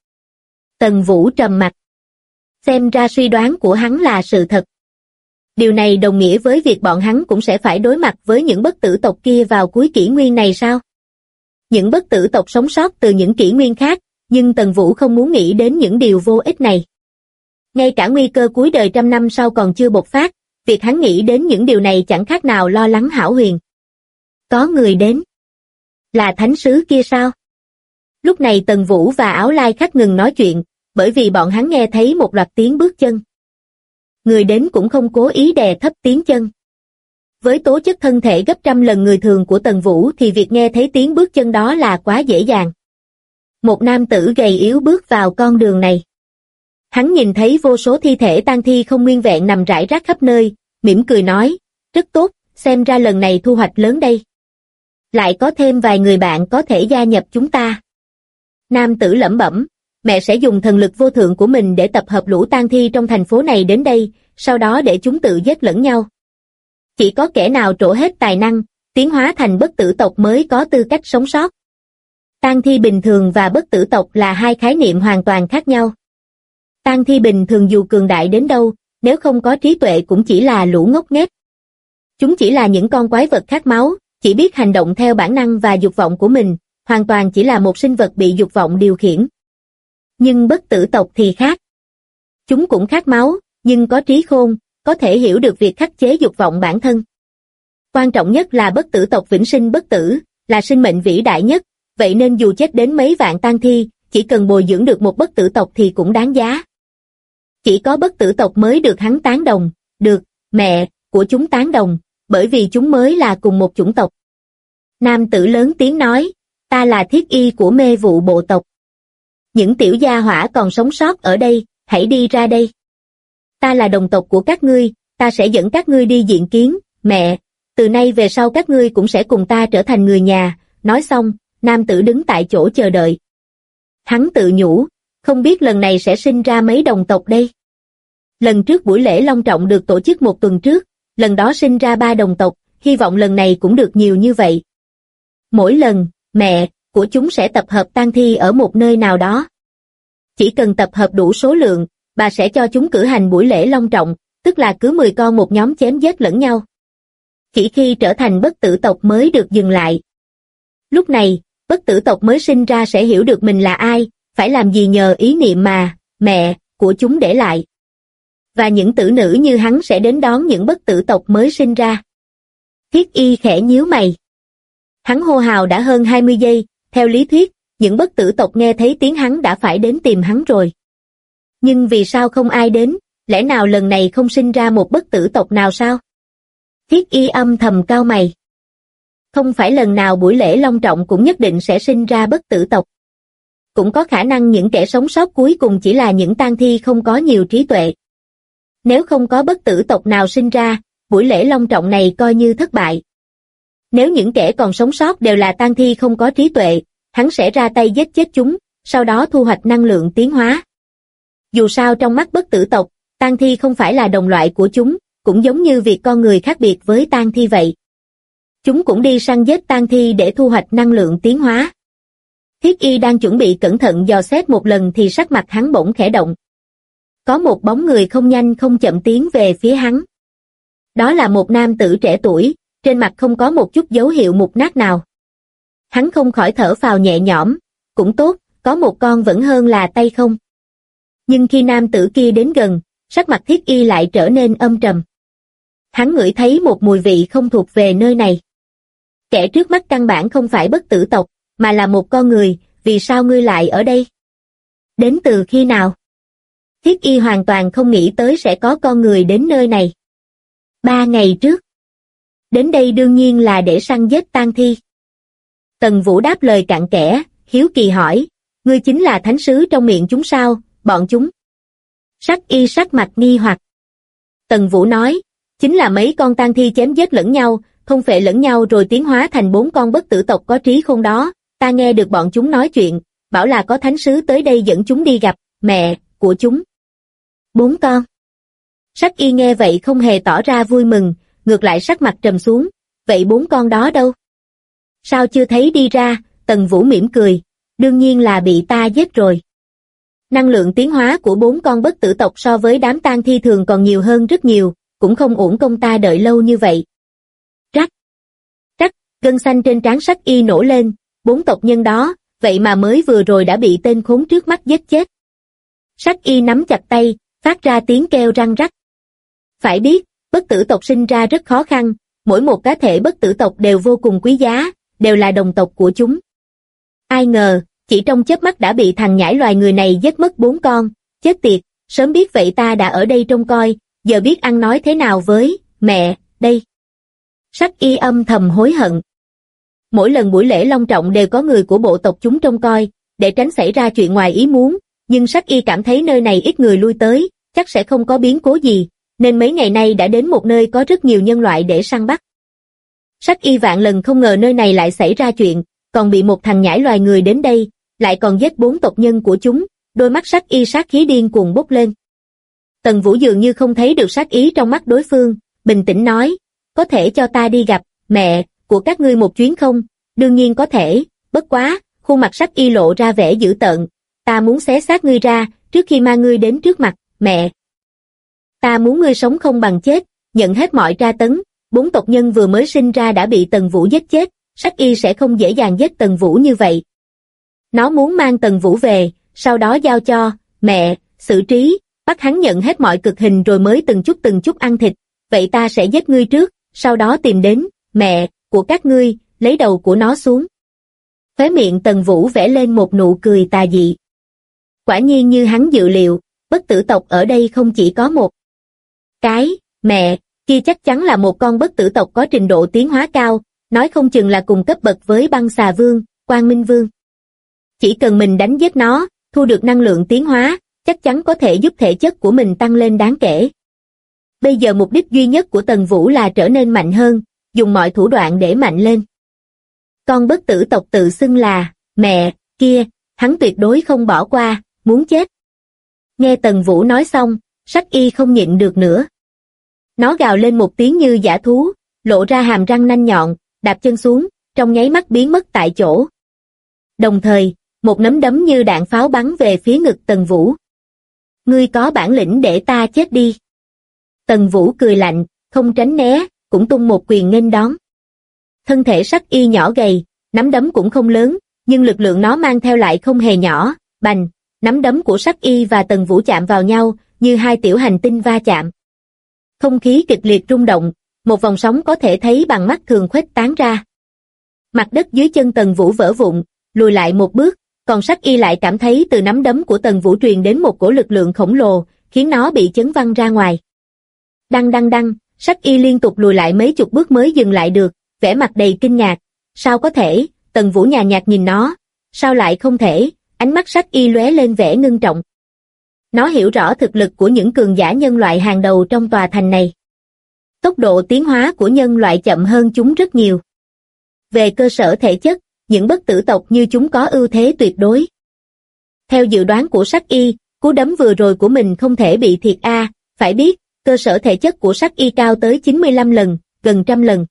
Tần Vũ trầm mặc. Xem ra suy đoán của hắn là sự thật. Điều này đồng nghĩa với việc bọn hắn cũng sẽ phải đối mặt với những bất tử tộc kia vào cuối kỷ nguyên này sao? Những bất tử tộc sống sót từ những kỷ nguyên khác, nhưng Tần Vũ không muốn nghĩ đến những điều vô ích này. Ngay cả nguy cơ cuối đời trăm năm sau còn chưa bộc phát, việc hắn nghĩ đến những điều này chẳng khác nào lo lắng hão huyền. Có người đến. Là thánh sứ kia sao? Lúc này Tần Vũ và áo lai khách ngừng nói chuyện, bởi vì bọn hắn nghe thấy một loạt tiếng bước chân. Người đến cũng không cố ý đè thấp tiếng chân. Với tố chất thân thể gấp trăm lần người thường của Tần Vũ thì việc nghe thấy tiếng bước chân đó là quá dễ dàng. Một nam tử gầy yếu bước vào con đường này. Hắn nhìn thấy vô số thi thể tang thi không nguyên vẹn nằm rải rác khắp nơi, mỉm cười nói, rất tốt, xem ra lần này thu hoạch lớn đây. Lại có thêm vài người bạn có thể gia nhập chúng ta. Nam tử lẩm bẩm, mẹ sẽ dùng thần lực vô thượng của mình để tập hợp lũ tang thi trong thành phố này đến đây, sau đó để chúng tự giết lẫn nhau. Chỉ có kẻ nào trổ hết tài năng, tiến hóa thành bất tử tộc mới có tư cách sống sót. Tang thi bình thường và bất tử tộc là hai khái niệm hoàn toàn khác nhau. Tang thi bình thường dù cường đại đến đâu, nếu không có trí tuệ cũng chỉ là lũ ngốc nghếch. Chúng chỉ là những con quái vật khát máu, chỉ biết hành động theo bản năng và dục vọng của mình, hoàn toàn chỉ là một sinh vật bị dục vọng điều khiển. Nhưng bất tử tộc thì khác. Chúng cũng khát máu, nhưng có trí khôn, có thể hiểu được việc khắc chế dục vọng bản thân. Quan trọng nhất là bất tử tộc vĩnh sinh bất tử, là sinh mệnh vĩ đại nhất, vậy nên dù chết đến mấy vạn tang thi, chỉ cần bồi dưỡng được một bất tử tộc thì cũng đáng giá. Chỉ có bất tử tộc mới được hắn tán đồng, được, mẹ của chúng tán đồng, bởi vì chúng mới là cùng một chủng tộc. Nam tử lớn tiếng nói, ta là thiết y của mê vụ bộ tộc. Những tiểu gia hỏa còn sống sót ở đây, hãy đi ra đây. Ta là đồng tộc của các ngươi, ta sẽ dẫn các ngươi đi diện kiến, mẹ, từ nay về sau các ngươi cũng sẽ cùng ta trở thành người nhà. Nói xong, nam tử đứng tại chỗ chờ đợi. Hắn tự nhủ, không biết lần này sẽ sinh ra mấy đồng tộc đây. Lần trước buổi lễ long trọng được tổ chức một tuần trước, lần đó sinh ra 3 đồng tộc, hy vọng lần này cũng được nhiều như vậy. Mỗi lần, mẹ của chúng sẽ tập hợp tang thi ở một nơi nào đó. Chỉ cần tập hợp đủ số lượng, bà sẽ cho chúng cử hành buổi lễ long trọng, tức là cứ 10 con một nhóm chém giết lẫn nhau. Chỉ khi trở thành bất tử tộc mới được dừng lại. Lúc này, bất tử tộc mới sinh ra sẽ hiểu được mình là ai, phải làm gì nhờ ý niệm mà mẹ của chúng để lại. Và những tử nữ như hắn sẽ đến đón những bất tử tộc mới sinh ra. Thiết y khẽ nhíu mày. Hắn hô hào đã hơn 20 giây, theo lý thuyết, những bất tử tộc nghe thấy tiếng hắn đã phải đến tìm hắn rồi. Nhưng vì sao không ai đến, lẽ nào lần này không sinh ra một bất tử tộc nào sao? Thiết y âm thầm cau mày. Không phải lần nào buổi lễ long trọng cũng nhất định sẽ sinh ra bất tử tộc. Cũng có khả năng những kẻ sống sót cuối cùng chỉ là những tang thi không có nhiều trí tuệ. Nếu không có bất tử tộc nào sinh ra, buổi lễ long trọng này coi như thất bại. Nếu những kẻ còn sống sót đều là tang thi không có trí tuệ, hắn sẽ ra tay giết chết chúng, sau đó thu hoạch năng lượng tiến hóa. Dù sao trong mắt bất tử tộc, tang thi không phải là đồng loại của chúng, cũng giống như việc con người khác biệt với tang thi vậy. Chúng cũng đi săn giết tang thi để thu hoạch năng lượng tiến hóa. Thiết y đang chuẩn bị cẩn thận dò xét một lần thì sắc mặt hắn bỗng khẽ động. Có một bóng người không nhanh không chậm tiến về phía hắn. Đó là một nam tử trẻ tuổi, trên mặt không có một chút dấu hiệu mục nát nào. Hắn không khỏi thở phào nhẹ nhõm, cũng tốt, có một con vẫn hơn là tay không. Nhưng khi nam tử kia đến gần, sắc mặt thiết y lại trở nên âm trầm. Hắn ngửi thấy một mùi vị không thuộc về nơi này. Kẻ trước mắt căn bản không phải bất tử tộc, mà là một con người, vì sao ngươi lại ở đây? Đến từ khi nào? Thiết y hoàn toàn không nghĩ tới sẽ có con người đến nơi này. 3 ngày trước. Đến đây đương nhiên là để săn giết tang thi. Tần Vũ đáp lời cặn kẽ, hiếu kỳ hỏi, ngươi chính là thánh sứ trong miệng chúng sao, bọn chúng? Sắc y sắc mặt nghi hoặc. Tần Vũ nói, chính là mấy con tang thi chém giết lẫn nhau, thôn phệ lẫn nhau rồi tiến hóa thành 4 con bất tử tộc có trí khôn đó, ta nghe được bọn chúng nói chuyện, bảo là có thánh sứ tới đây dẫn chúng đi gặp mẹ của chúng. 4 con. Sắc y nghe vậy không hề tỏ ra vui mừng, ngược lại sắc mặt trầm xuống, vậy 4 con đó đâu? Sao chưa thấy đi ra? Tần Vũ mỉm cười, đương nhiên là bị ta giết rồi. Năng lượng tiến hóa của 4 con bất tử tộc so với đám tang thi thường còn nhiều hơn rất nhiều, cũng không uổng công ta đợi lâu như vậy. Rắc, rắc, gân xanh trên trán Sắc y nổ lên, 4 tộc nhân đó, vậy mà mới vừa rồi đã bị tên khốn trước mắt giết chết. Sắc y nắm chặt tay, phát ra tiếng kêu răng rắc. Phải biết, bất tử tộc sinh ra rất khó khăn, mỗi một cá thể bất tử tộc đều vô cùng quý giá, đều là đồng tộc của chúng. Ai ngờ, chỉ trong chớp mắt đã bị thằng nhãi loài người này giết mất 4 con, chết tiệt, sớm biết vậy ta đã ở đây trông coi, giờ biết ăn nói thế nào với mẹ đây. Sắc y âm thầm hối hận. Mỗi lần buổi lễ long trọng đều có người của bộ tộc chúng trông coi, để tránh xảy ra chuyện ngoài ý muốn, nhưng Sắc y cảm thấy nơi này ít người lui tới, chắc sẽ không có biến cố gì, nên mấy ngày nay đã đến một nơi có rất nhiều nhân loại để săn bắt. Sắc Y vạn lần không ngờ nơi này lại xảy ra chuyện, còn bị một thằng nhãi loài người đến đây, lại còn giết 4 tộc nhân của chúng, đôi mắt Sắc Y sát khí điên cuồng bốc lên. Tần Vũ dường như không thấy được sát ý trong mắt đối phương, bình tĩnh nói, có thể cho ta đi gặp mẹ của các ngươi một chuyến không? Đương nhiên có thể, bất quá, khuôn mặt Sắc Y lộ ra vẻ dữ tợn, ta muốn xé xác ngươi ra, trước khi mang ngươi đến trước mặt mẹ. Ta muốn ngươi sống không bằng chết, nhận hết mọi tra tấn. 4 tộc nhân vừa mới sinh ra đã bị Tần Vũ giết chết, Sắc Y sẽ không dễ dàng giết Tần Vũ như vậy. Nó muốn mang Tần Vũ về, sau đó giao cho mẹ xử trí, bắt hắn nhận hết mọi cực hình rồi mới từng chút ăn thịt. Vậy ta sẽ giết ngươi trước, sau đó tìm đến mẹ của các ngươi, lấy đầu của nó xuống. Khóe miệng Tần Vũ vẽ lên một nụ cười tà dị. Quả nhiên như hắn dự liệu, bất tử tộc ở đây không chỉ có một cái mẹ, kia chắc chắn là một con bất tử tộc có trình độ tiến hóa cao, nói không chừng là cùng cấp bậc với Băng Xà Vương, Quang Minh Vương. Chỉ cần mình đánh giết nó, thu được năng lượng tiến hóa, chắc chắn có thể giúp thể chất của mình tăng lên đáng kể. Bây giờ mục đích duy nhất của Tần Vũ là trở nên mạnh hơn, dùng mọi thủ đoạn để mạnh lên. Con bất tử tộc tự xưng là mẹ kia, hắn tuyệt đối không bỏ qua, muốn chết. Nghe Tần Vũ nói xong, Sắc Y không nhịn được nữa. Nó gào lên một tiếng như dã thú, lộ ra hàm răng nanh nhọn, đạp chân xuống, trong nháy mắt biến mất tại chỗ. Đồng thời, một nắm đấm như đạn pháo bắn về phía ngực Tần Vũ. Ngươi có bản lĩnh để ta chết đi. Tần Vũ cười lạnh, không tránh né, cũng tung một quyền nghênh đón. Thân thể Sắc Y nhỏ gầy, nắm đấm cũng không lớn, nhưng lực lượng nó mang theo lại không hề nhỏ, bành, nắm đấm của Sắc Y và Tần Vũ chạm vào nhau, như hai tiểu hành tinh va chạm. Không khí kịch liệt rung động, một vòng sóng có thể thấy bằng mắt thường khuếch tán ra. Mặt đất dưới chân Tần Vũ vỡ vụn, lùi lại một bước, còn Sắc Y lại cảm thấy từ nắm đấm của Tần Vũ truyền đến một cổ lực lượng khổng lồ, khiến nó bị chấn văng ra ngoài. Đăng đăng đăng, Sắc Y liên tục lùi lại mấy chục bước mới dừng lại được, vẻ mặt đầy kinh ngạc. Sao có thể? Tần Vũ nhàn nhạt nhìn nó. Sao lại không thể? Ánh mắt Sắc Y lóe lên vẻ ngưng trọng. Nó hiểu rõ thực lực của những cường giả nhân loại hàng đầu trong tòa thành này. Tốc độ tiến hóa của nhân loại chậm hơn chúng rất nhiều. Về cơ sở thể chất, những bất tử tộc như chúng có ưu thế tuyệt đối. Theo dự đoán của Sắc Y, cú đấm vừa rồi của mình không thể bị thiệt phải biết, cơ sở thể chất của Sắc Y cao tới 95 lần, gần 100 lần.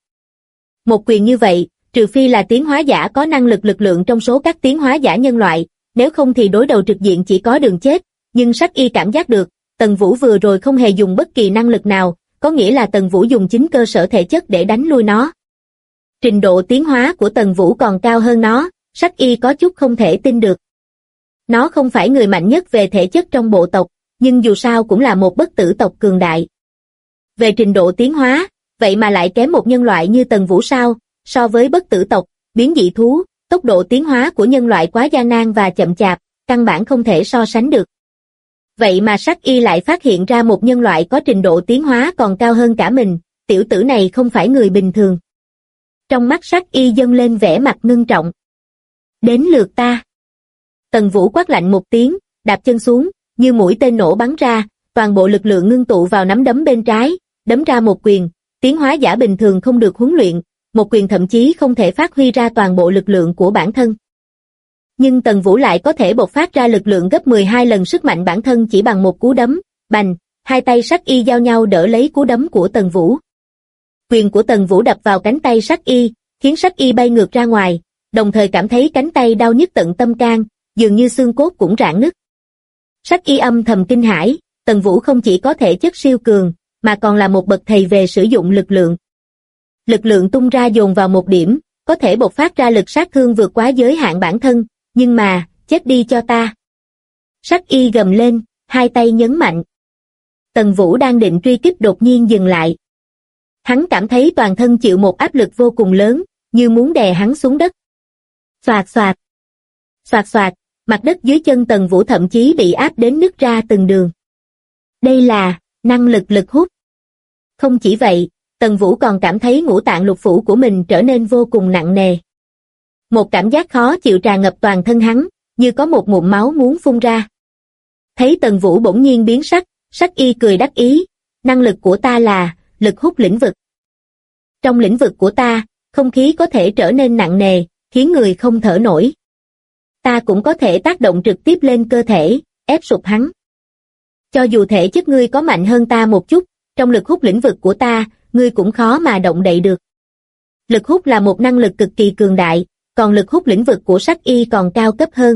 Một quyền như vậy, trừ phi là tiến hóa giả có năng lực lượng trong số các tiến hóa giả nhân loại, nếu không thì đối đầu trực diện chỉ có đường chết. Nhưng Sắc Y cảm giác được, Tần Vũ vừa rồi không hề dùng bất kỳ năng lực nào, có nghĩa là Tần Vũ dùng chính cơ sở thể chất để đánh lui nó. Trình độ tiến hóa của Tần Vũ còn cao hơn nó, Sắc Y có chút không thể tin được. Nó không phải người mạnh nhất về thể chất trong bộ tộc, nhưng dù sao cũng là một bất tử tộc cường đại. Về trình độ tiến hóa, vậy mà lại kém một nhân loại như Tần Vũ sao? So với bất tử tộc, biến dị thú, tốc độ tiến hóa của nhân loại quá gian nan và chậm chạp, căn bản không thể so sánh được. Vậy mà Sắc Y lại phát hiện ra một nhân loại có trình độ tiến hóa còn cao hơn cả mình, tiểu tử này không phải người bình thường. Trong mắt Sắc Y dâng lên vẻ mặt ngưng trọng. Đến lượt ta. Tần Vũ quát lạnh một tiếng, đạp chân xuống, như mũi tên nổ bắn ra, toàn bộ lực lượng ngưng tụ vào nắm đấm bên trái, đấm ra một quyền, tiến hóa giả bình thường không được huấn luyện, một quyền thậm chí không thể phát huy ra toàn bộ lực lượng của bản thân. Nhưng Tần Vũ lại có thể bộc phát ra lực lượng gấp 12 lần sức mạnh bản thân chỉ bằng một cú đấm, bành, hai tay Sắc Y giao nhau đỡ lấy cú đấm của Tần Vũ. Quyền của Tần Vũ đập vào cánh tay Sắc Y, khiến Sắc Y bay ngược ra ngoài, đồng thời cảm thấy cánh tay đau nhức tận tâm can, dường như xương cốt cũng rạn nứt. Sắc Y âm thầm kinh hãi, Tần Vũ không chỉ có thể chất siêu cường, mà còn là một bậc thầy về sử dụng lực lượng. Lực lượng tung ra dồn vào một điểm, có thể bộc phát ra lực sát thương vượt quá giới hạn bản thân, nhưng mà, chết đi cho ta. Sắc Y gầm lên, hai tay nhấn mạnh. Tần Vũ đang định truy kích đột nhiên dừng lại. Hắn cảm thấy toàn thân chịu một áp lực vô cùng lớn, như muốn đè hắn xuống đất. Xoạt xoạt. Xoạt xoạt, mặt đất dưới chân Tần Vũ thậm chí bị áp đến nứt ra từng đường. Đây là năng lực lực hút. Không chỉ vậy, Tần Vũ còn cảm thấy ngũ tạng lục phủ của mình trở nên vô cùng nặng nề. Một cảm giác khó chịu tràn ngập toàn thân hắn, như có một ngụm máu muốn phun ra. Thấy Tần Vũ bỗng nhiên biến sắc, Sắc Y cười đắc ý, năng lực của ta là lực hút lĩnh vực. Trong lĩnh vực của ta, không khí có thể trở nên nặng nề, khiến người không thở nổi. Ta cũng có thể tác động trực tiếp lên cơ thể, ép sụp hắn. Cho dù thể chất ngươi có mạnh hơn ta một chút, trong lực hút lĩnh vực của ta, ngươi cũng khó mà động đậy được. Lực hút là một năng lực cực kỳ cường đại, còn lực hút lĩnh vực của Sắc Y còn cao cấp hơn.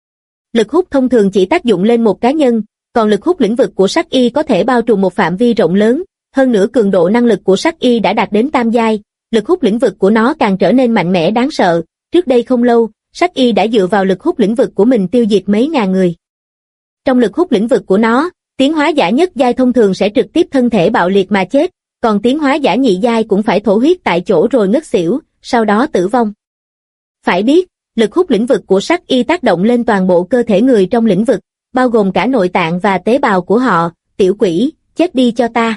Lực hút thông thường chỉ tác dụng lên một cá nhân, còn lực hút lĩnh vực của Sắc Y có thể bao trùm một phạm vi rộng lớn, hơn nữa cường độ năng lực của Sắc Y đã đạt đến tam giai, lực hút lĩnh vực của nó càng trở nên mạnh mẽ đáng sợ. Trước đây không lâu, Sắc Y đã dựa vào lực hút lĩnh vực của mình tiêu diệt mấy ngàn người. Trong lực hút lĩnh vực của nó, tiến hóa giả nhất giai thông thường sẽ trực tiếp thân thể bạo liệt mà chết, còn tiến hóa giả nhị giai cũng phải thổ huyết tại chỗ rồi ngất xỉu, sau đó tử vong. Phải biết, lực hút lĩnh vực của Sắc Y tác động lên toàn bộ cơ thể người trong lĩnh vực, bao gồm cả nội tạng và tế bào của họ. Tiểu quỷ, chết đi cho ta.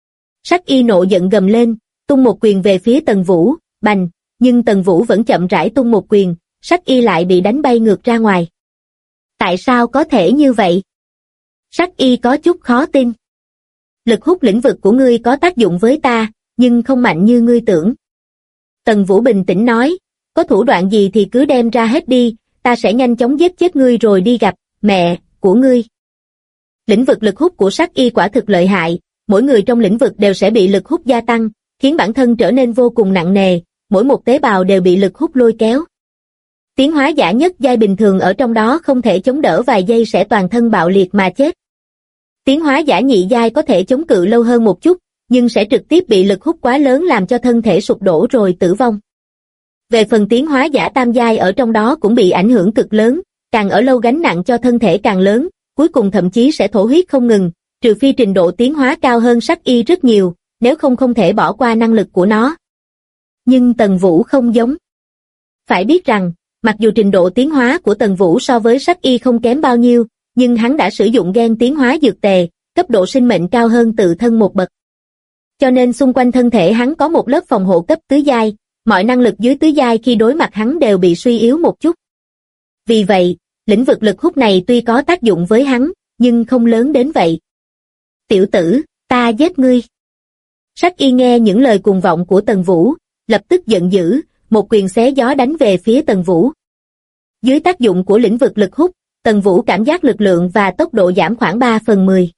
Sắc Y nộ giận gầm lên, tung một quyền về phía Tần Vũ, bành, nhưng Tần Vũ vẫn chậm rãi tung một quyền, Sắc Y lại bị đánh bay ngược ra ngoài. Tại sao có thể như vậy? Sắc Y có chút khó tin. Lực hút lĩnh vực của ngươi có tác dụng với ta, nhưng không mạnh như ngươi tưởng. Tần Vũ bình tĩnh nói, có thủ đoạn gì thì cứ đem ra hết đi, ta sẽ nhanh chóng giết chết ngươi rồi đi gặp mẹ của ngươi. Lĩnh vực lực hút của Sắc Y quả thực lợi hại, mỗi người trong lĩnh vực đều sẽ bị lực hút gia tăng, khiến bản thân trở nên vô cùng nặng nề, mỗi một tế bào đều bị lực hút lôi kéo. Tiến hóa giả nhất giai bình thường ở trong đó không thể chống đỡ vài giây sẽ toàn thân bạo liệt mà chết. Tiến hóa giả nhị giai có thể chống cự lâu hơn một chút, nhưng sẽ trực tiếp bị lực hút quá lớn làm cho thân thể sụp đổ rồi tử vong. Về phần tiến hóa giả tam giai ở trong đó cũng bị ảnh hưởng cực lớn, càng ở lâu gánh nặng cho thân thể càng lớn, cuối cùng thậm chí sẽ thổ huyết không ngừng, trừ phi trình độ tiến hóa cao hơn Sắc Y rất nhiều, nếu không thể bỏ qua năng lực của nó. Nhưng Tần Vũ không giống. Phải biết rằng, mặc dù trình độ tiến hóa của Tần Vũ so với Sắc Y không kém bao nhiêu, nhưng hắn đã sử dụng gen tiến hóa dược tề, cấp độ sinh mệnh cao hơn tự thân một bậc. Cho nên xung quanh thân thể hắn có một lớp phòng hộ cấp tứ giai, mọi năng lực dưới tứ giai khi đối mặt hắn đều bị suy yếu một chút. Vì vậy, lĩnh vực lực hút này tuy có tác dụng với hắn, nhưng không lớn đến vậy. Tiểu tử, ta giết ngươi. Sắc Y nghe những lời cuồng vọng của Tần Vũ, lập tức giận dữ, một quyền xé gió đánh về phía Tần Vũ. Dưới tác dụng của lĩnh vực lực hút, Tần Vũ cảm giác lực lượng và tốc độ giảm khoảng 3/10.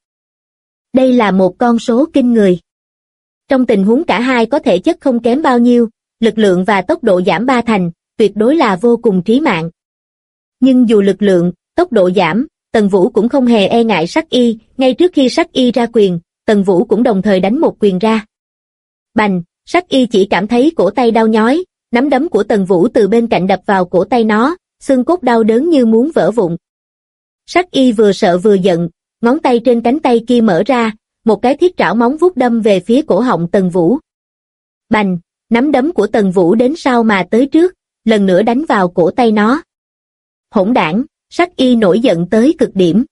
Đây là một con số kinh người. Trong tình huống cả hai có thể chất không kém bao nhiêu, lực lượng và tốc độ giảm 3 thành, tuyệt đối là vô cùng trí mạng. Nhưng dù lực lượng, tốc độ giảm, Tần Vũ cũng không hề e ngại Sắc Y, ngay trước khi Sắc Y ra quyền, Tần Vũ cũng đồng thời đánh một quyền ra. Bành, Sắc Y chỉ cảm thấy cổ tay đau nhói, nắm đấm của Tần Vũ từ bên cạnh đập vào cổ tay nó, xương cốt đau đớn như muốn vỡ vụn. Sắc Y vừa sợ vừa giận, ngón tay trên cánh tay kia mở ra, một cái thiết trảo móng vuốt đâm về phía cổ họng Tần Vũ. Bành, nắm đấm của Tần Vũ đến sau mà tới trước, lần nữa đánh vào cổ tay nó. Hỗn đảng, Sắc Y nổi giận tới cực điểm.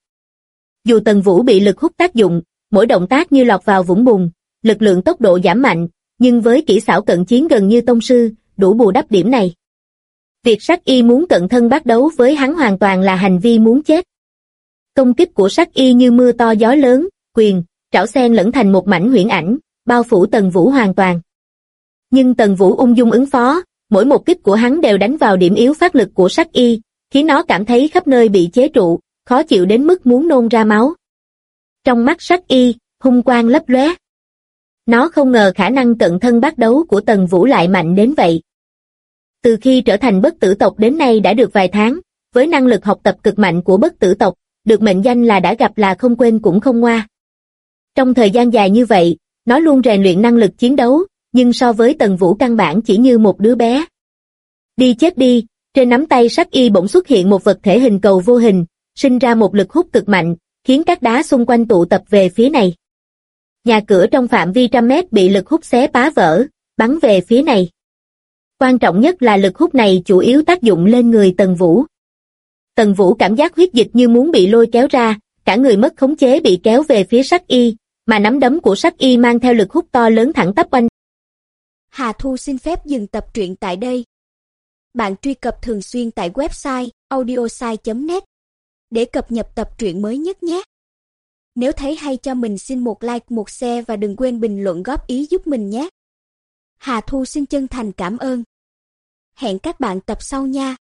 Dù Tần Vũ bị lực hút tác dụng, mỗi động tác như lọt vào vũng bùn, lực lượng tốc độ giảm mạnh, nhưng với kỹ xảo cận chiến gần như tông sư, đủ bù đắp điểm này. Việc Sắc Y muốn cận thân bắt đấu với hắn hoàn toàn là hành vi muốn chết. Công kích của Sắc Y như mưa to gió lớn, quyền, trảo xen lẫn thành một mảnh huyễn ảnh, bao phủ Tần Vũ hoàn toàn. Nhưng Tần Vũ ung dung ứng phó, mỗi một kích của hắn đều đánh vào điểm yếu phát lực của Sắc Y, khiến nó cảm thấy khắp nơi bị chế trụ, khó chịu đến mức muốn nôn ra máu. Trong mắt Sắc Y, hung quang lấp lóe. Nó không ngờ khả năng cận thân bắt đấu của Tần Vũ lại mạnh đến vậy. Từ khi trở thành bất tử tộc đến nay đã được vài tháng, với năng lực học tập cực mạnh của bất tử tộc, được mệnh danh là đã gặp là không quên cũng không ngoa. Trong thời gian dài như vậy, nó luôn rèn luyện năng lực chiến đấu, nhưng so với Tần Vũ căn bản chỉ như một đứa bé. Đi chết đi, trên nắm tay Sắc Y bỗng xuất hiện một vật thể hình cầu vô hình, sinh ra một lực hút cực mạnh, khiến các đá xung quanh tụ tập về phía này. Nhà cửa trong phạm vi trăm mét bị lực hút xé phá vỡ, bắn về phía này. Quan trọng nhất là lực hút này chủ yếu tác dụng lên người Tần Vũ. Tần Vũ cảm giác huyết dịch như muốn bị lôi kéo ra, cả người mất khống chế bị kéo về phía Sắc Y, mà nắm đấm của Sắc Y mang theo lực hút to lớn thẳng tắp quanh. Hà Thu xin phép dừng tập truyện tại đây. Bạn truy cập thường xuyên tại website audiosai.net để cập nhật tập truyện mới nhất nhé. Nếu thấy hay cho mình xin một like, một share và đừng quên bình luận góp ý giúp mình nhé. Hà Thu xin chân thành cảm ơn. Hẹn các bạn tập sau nha.